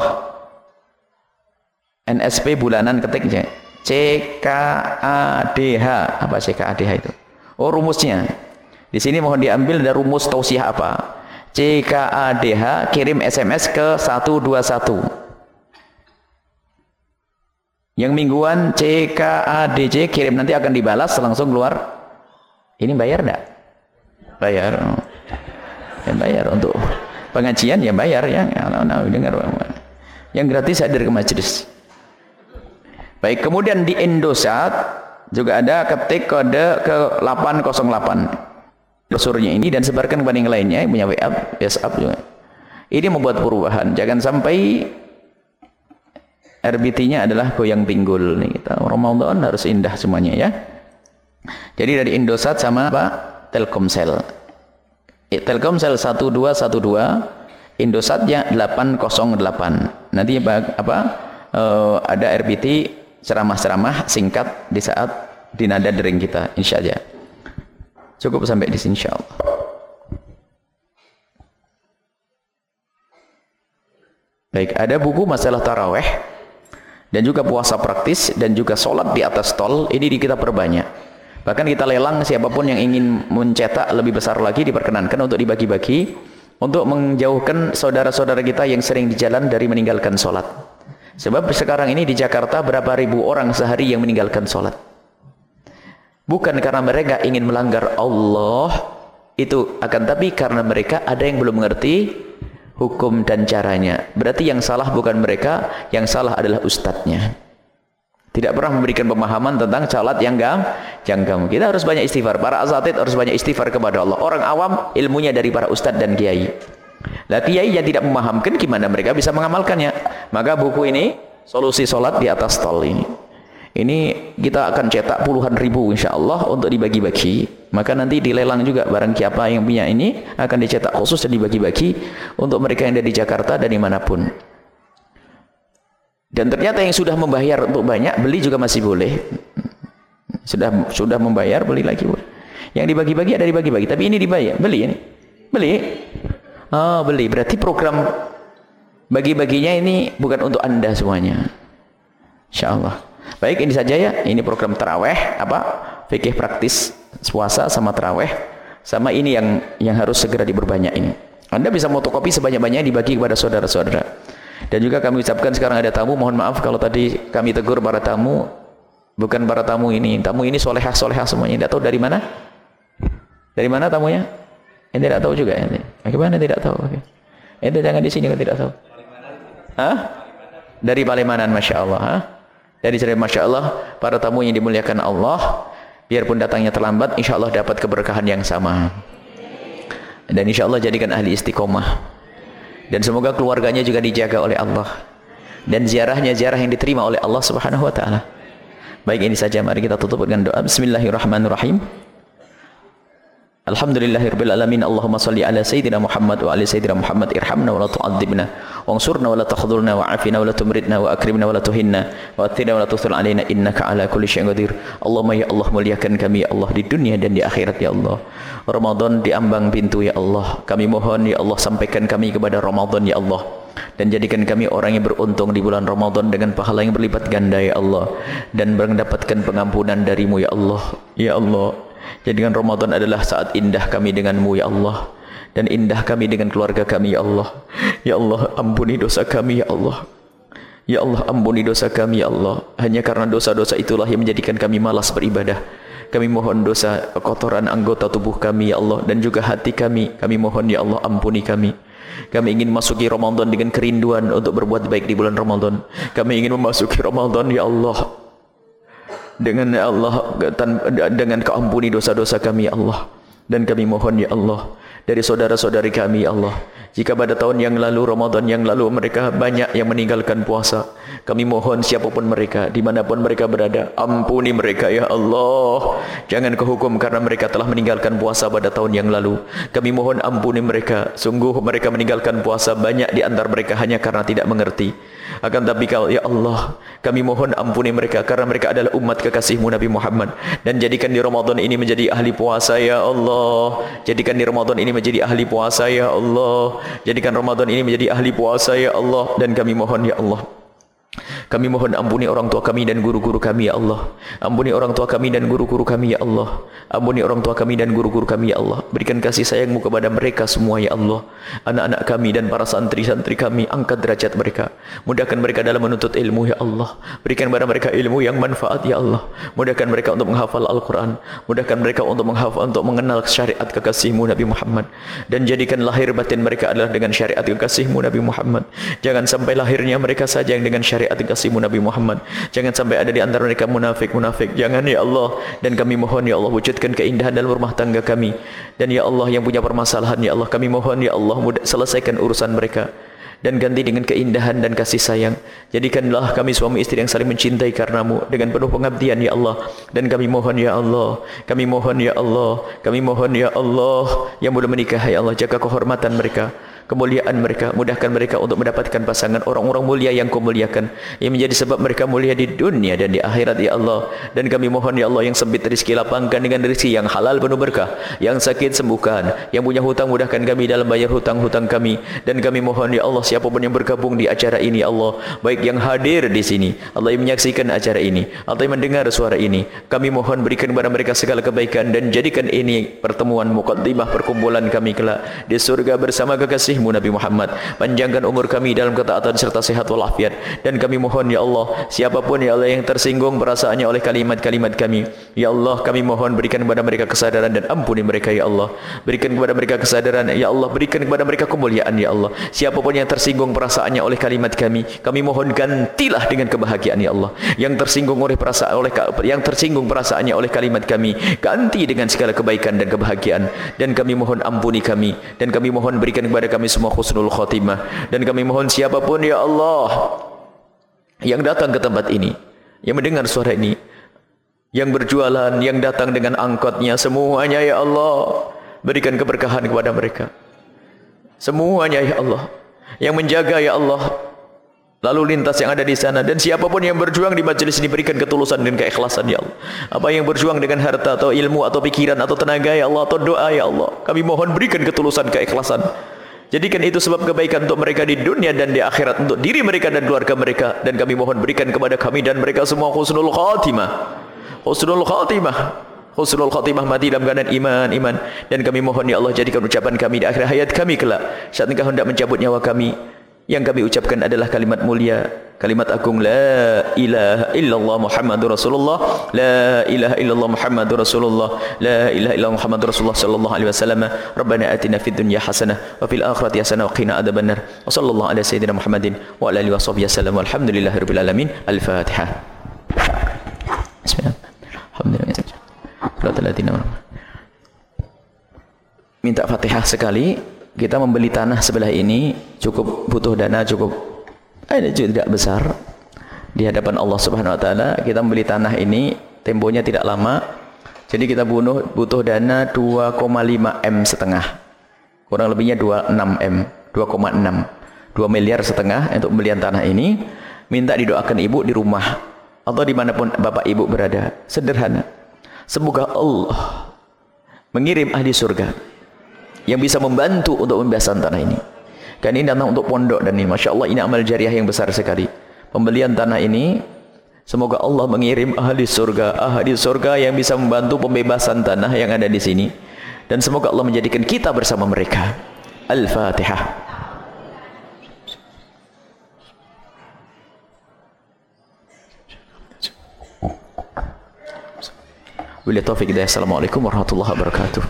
N S P bulanan, ketiknya C K A D H. Apa C K A D H itu? Oh, rumusnya. Di sini mohon diambil dari rumus tausiah apa? C K A D H, kirim S M S ke satu dua satu. Yang mingguan C K A D C, kirim, nanti akan dibalas langsung keluar. Ini bayar enggak? Bayar. Ya bayar untuk pengajian, ya bayar ya. Nah, dengar. Yang gratis hadir ke majelis. Baik, kemudian di Indosat juga ada, ketik kode ke delapan nol delapan. Brosurnya ini dan sebarkan kepada yang lainnya, punya W A, WhatsApp juga. Ini membuat perubahan. Jangan sampai R B T-nya adalah goyang pinggul nih kita. Ramadan harus indah semuanya ya. Jadi dari Indosat sama apa? Telkomsel. Telkomsel satu dua satu dua, Indosatnya delapan nol delapan. Nanti apa? apa uh, ada R B T ceramah-ceramah singkat di saat di nada dering kita, insya Allah. Cukup sampai di sini insyaallah. Baik, ada buku masalah taraweh dan juga puasa praktis dan juga sholat di atas tol. Ini di kita perbanyak. Bahkan kita lelang siapapun yang ingin mencetak lebih besar lagi diperkenankan untuk dibagi-bagi untuk menjauhkan saudara-saudara kita yang sering di jalan dari meninggalkan sholat. Sebab sekarang ini di Jakarta berapa ribu orang sehari yang meninggalkan sholat. Bukan karena mereka ingin melanggar Allah itu, akan tapi karena mereka ada yang belum mengerti hukum dan caranya. Berarti yang salah bukan mereka, yang salah adalah ustadznya. Tidak pernah memberikan pemahaman tentang salat yang gam, jangkam. Kita harus banyak istighfar. Para asatid harus banyak istighfar kepada Allah. Orang awam ilmunya dari para ustadz dan kiai. Lah kiai yang tidak memahamkan, gimana mereka bisa mengamalkannya? Maka buku ini, solusi salat di atas tol ini. Ini kita akan cetak puluhan ribu insya Allah untuk dibagi-bagi. Maka nanti dilelang juga barang siapa yang punya ini akan dicetak khusus dan dibagi-bagi untuk mereka yang ada di Jakarta dan dimanapun. Dan ternyata yang sudah membayar untuk banyak beli juga masih boleh. Sudah sudah membayar beli lagi boleh. Yang dibagi-bagi ada dibagi-bagi, tapi ini dibayar, beli ini. Beli. Oh, beli. Berarti program bagi-baginya ini bukan untuk Anda semuanya. Insyaallah. Baik, ini saja ya. Ini program taraweh apa? Fikih praktis puasa sama taraweh. Sama ini yang yang harus segera diperbanyak ini. Anda bisa fotokopi sebanyak-banyaknya dibagi kepada saudara-saudara. Dan juga kami ucapkan sekarang ada tamu, mohon maaf kalau tadi kami tegur para tamu, bukan para tamu ini. Tamu ini solehah-solehah semuanya. Tidak tahu dari mana? Dari mana tamunya? Ente tidak tahu juga ente. Bagaimana tidak tahu? Oke. Ente jangan di sini kalau tidak tahu. Hah? Dari Palimanan, masya Allah. Hah? Dari cerita masya Allah, para tamu yang dimuliakan Allah, biarpun datangnya terlambat, insya Allah dapat keberkahan yang sama. Dan insya Allah jadikan ahli istiqomah. Dan semoga keluarganya juga dijaga oleh Allah. Dan ziarahnya ziarah yang diterima oleh Allah Subhanahu wa taala. Baik, ini saja, mari kita tutup dengan doa. Bismillahirrahmanirrahim. Alhamdulillahirabbil alamin. Allahumma shalli ala sayyidina Muhammad wa ala sayyidina Muhammad irhamna wa la tu'adzibna wansurna wa la takhdhurna wa afina wa la tumritna wa akrimna wa la tuhinna wa atina wa la tuthil alaina innaka ala kulli syai'in qadir. Allahumma ya Allah, muliakan kami ya Allah di dunia dan di akhirat ya Allah. Ramadan di ambang pintu ya Allah. Kami mohon ya Allah, sampaikan kami kepada Ramadan ya Allah. Dan jadikan kami orang yang beruntung di bulan Ramadan dengan pahala yang berlipat ganda ya Allah. Dan mendapatkan pengampunan darimu ya Allah. Ya Allah, jadikan Ramadan adalah saat indah kami denganmu ya Allah. Dan indah kami dengan keluarga kami ya Allah. Ya Allah, ampuni dosa kami ya Allah. Ya Allah, ampuni dosa kami ya Allah. Hanya karena dosa-dosa itulah yang menjadikan kami malas beribadah. Kami mohon dosa kotoran anggota tubuh kami ya Allah. Dan juga hati kami. Kami mohon ya Allah, ampuni kami. Kami ingin masuki Ramadan dengan kerinduan untuk berbuat baik di bulan Ramadan. Kami ingin memasuki Ramadan ya Allah dengan ya Allah dengan kau ampuni dosa-dosa kami ya Allah. Dan kami mohon ya Allah dari saudara-saudari kami ya Allah, jika pada tahun yang lalu, Ramadan yang lalu, mereka banyak yang meninggalkan puasa, kami mohon siapapun mereka, dimanapun mereka berada, ampuni mereka ya Allah. Jangan kau hukum karena mereka telah meninggalkan puasa pada tahun yang lalu. Kami mohon ampuni mereka. Sungguh mereka meninggalkan puasa banyak di antara mereka hanya karena tidak mengerti. Akan tapi kau ya Allah, kami mohon ampuni mereka karena mereka adalah umat kekasihmu Nabi Muhammad. Dan jadikan di Ramadan ini menjadi ahli puasa ya Allah. Jadikan di Ramadan ini menjadi ahli puasa ya Allah. Jadikan Ramadan ini menjadi ahli puasa ya Allah. Dan kami mohon ya Allah, Kami mohon ampuni orang tua kami dan guru-guru kami ya Allah. Ampuni orang tua kami dan guru-guru kami ya Allah. Ampuni orang tua kami dan guru-guru kami ya Allah. Berikan kasih sayang-Mu kepada mereka semua ya Allah. Anak-anak kami dan para santri-santri kami, angkat derajat mereka. Mudahkan mereka dalam menuntut ilmu ya Allah. Berikan kepada mereka ilmu yang manfaat ya Allah. Mudahkan mereka untuk menghafal Al-Quran. Mudahkan mereka untuk menghafal, untuk mengenal syariat kekasih-Mu Nabi Muhammad. Dan jadikan lahir batin mereka adalah dengan syariat kekasih-Mu Nabi Muhammad. Jangan sampai lahirnya mereka saja yang dengan syariat kekasih-Mu Nabi Muhammad. Jangan sampai ada di antara mereka munafik-munafik. Jangan ya Allah. Dan kami mohon ya Allah, wujudkan keindahan dalam rumah tangga kami. Dan ya Allah, yang punya permasalahan ya Allah, kami mohon ya Allah, mudah, selesaikan urusan mereka. Dan ganti dengan keindahan dan kasih sayang. Jadikanlah kami suami istri yang saling mencintai karenamu dengan penuh pengabdian ya Allah. Dan kami mohon ya Allah, kami mohon ya Allah, kami mohon ya Allah, yang belum menikah ya Allah, jaga kehormatan mereka, kemuliaan mereka, mudahkan mereka untuk mendapatkan pasangan orang-orang mulia yang Kau muliakan, yang menjadi sebab mereka mulia di dunia dan di akhirat ya Allah. Dan kami mohon ya Allah, yang sempit rezeki lapangkan dengan rezeki yang halal penuh berkah, yang sakit sembuhkan, yang punya hutang mudahkan kami dalam bayar hutang-hutang kami. Dan kami mohon ya Allah, siapapun yang bergabung di acara ini ya Allah, baik yang hadir di sini, Allah yang menyaksikan acara ini, atau yang mendengar suara ini, kami mohon berikan kepada mereka segala kebaikan dan jadikan ini pertemuan muqaddimah perkumpulan kami kelak di surga bersama kekasih-Mu Nabi Muhammad. Panjangkan umur kami dalam ketaatan serta sehat walafiat. Dan kami mohon ya Allah, siapapun ya Allah yang tersinggung perasaannya oleh kalimat-kalimat kami, ya Allah, kami mohon berikan kepada mereka kesadaran dan ampuni mereka ya Allah. Berikan kepada mereka kesadaran ya Allah, berikan kepada mereka kemuliaan ya Allah. Siapapun yang tersinggung perasaannya oleh kalimat kami, kami mohon gantilah dengan kebahagiaan ya Allah. Yang tersinggung oleh perasaan oleh yang tersinggung perasaannya oleh kalimat kami, ganti dengan segala kebaikan dan kebahagiaan. Dan kami mohon ampuni kami, dan kami mohon berikan kepada kami semua husnul khatimah. Dan kami mohon siapapun ya Allah yang datang ke tempat ini, yang mendengar suara ini, yang berjualan, yang datang dengan angkotnya, semuanya ya Allah, berikan keberkahan kepada mereka semuanya ya Allah. Yang menjaga ya Allah lalu lintas yang ada di sana, dan siapapun yang berjuang di majelis ini, berikan ketulusan dan keikhlasan ya Allah. Apa yang berjuang dengan harta atau ilmu atau pikiran atau tenaga ya Allah, atau doa ya Allah, kami mohon berikan ketulusan, keikhlasan. Jadikan itu sebab kebaikan untuk mereka di dunia dan di akhirat, untuk diri mereka dan keluarga mereka. Dan kami mohon berikan kepada kami dan mereka semua husnul khatimah, husnul khatimah, husnul khatimah, mati dalam keadaan iman, iman. Dan kami mohon ya Allah, jadikan ucapan kami di akhir hayat kami kelak, saat Engkau hendak mencabut nyawa kami, yang kami ucapkan adalah kalimat mulia, kalimat agung, la ilaha illallah Muhammadur Rasulullah, la ilaha illallah Muhammadur Rasulullah, la ilaha illallah Muhammadur Rasulullah sallallahu alaihi wasallam. Rabbana atina fid dunya hasanah wa fil akhirati hasanah wa qina adzabannar. Wa sallallahu ala sayyidina Muhammadin wa ala alihi washabbihi wasallam. Walhamdulillahirabbil alamin. Al-Fatihah. Bismillah. Alhamdulillah. Minta Fatihah sekali. Kita membeli tanah sebelah ini cukup butuh dana, cukup eh, tidak besar di hadapan Allah Subhanahu wa taala. Kita membeli tanah ini temponya tidak lama. Jadi kita bunuh, butuh dana dua koma lima M setengah. Kurang lebihnya dua puluh enam M, dua koma enam. dua miliar setengah untuk pembelian tanah ini. Minta didoakan ibu di rumah atau dimanapun bapak ibu berada. Sederhana. Semoga Allah mengirim ahli surga yang bisa membantu untuk pembebasan tanah ini. Kan ini datang untuk pondok, dan ini Masya Allah, ini amal jariah yang besar sekali. Pembelian tanah ini, semoga Allah mengirim ahli surga, ahli surga yang bisa membantu pembebasan tanah yang ada di sini. Dan semoga Allah menjadikan kita bersama mereka. Al-Fatihah. Wabillahi taufiq hidayah. Assalamualaikum warahmatullahi wabarakatuh.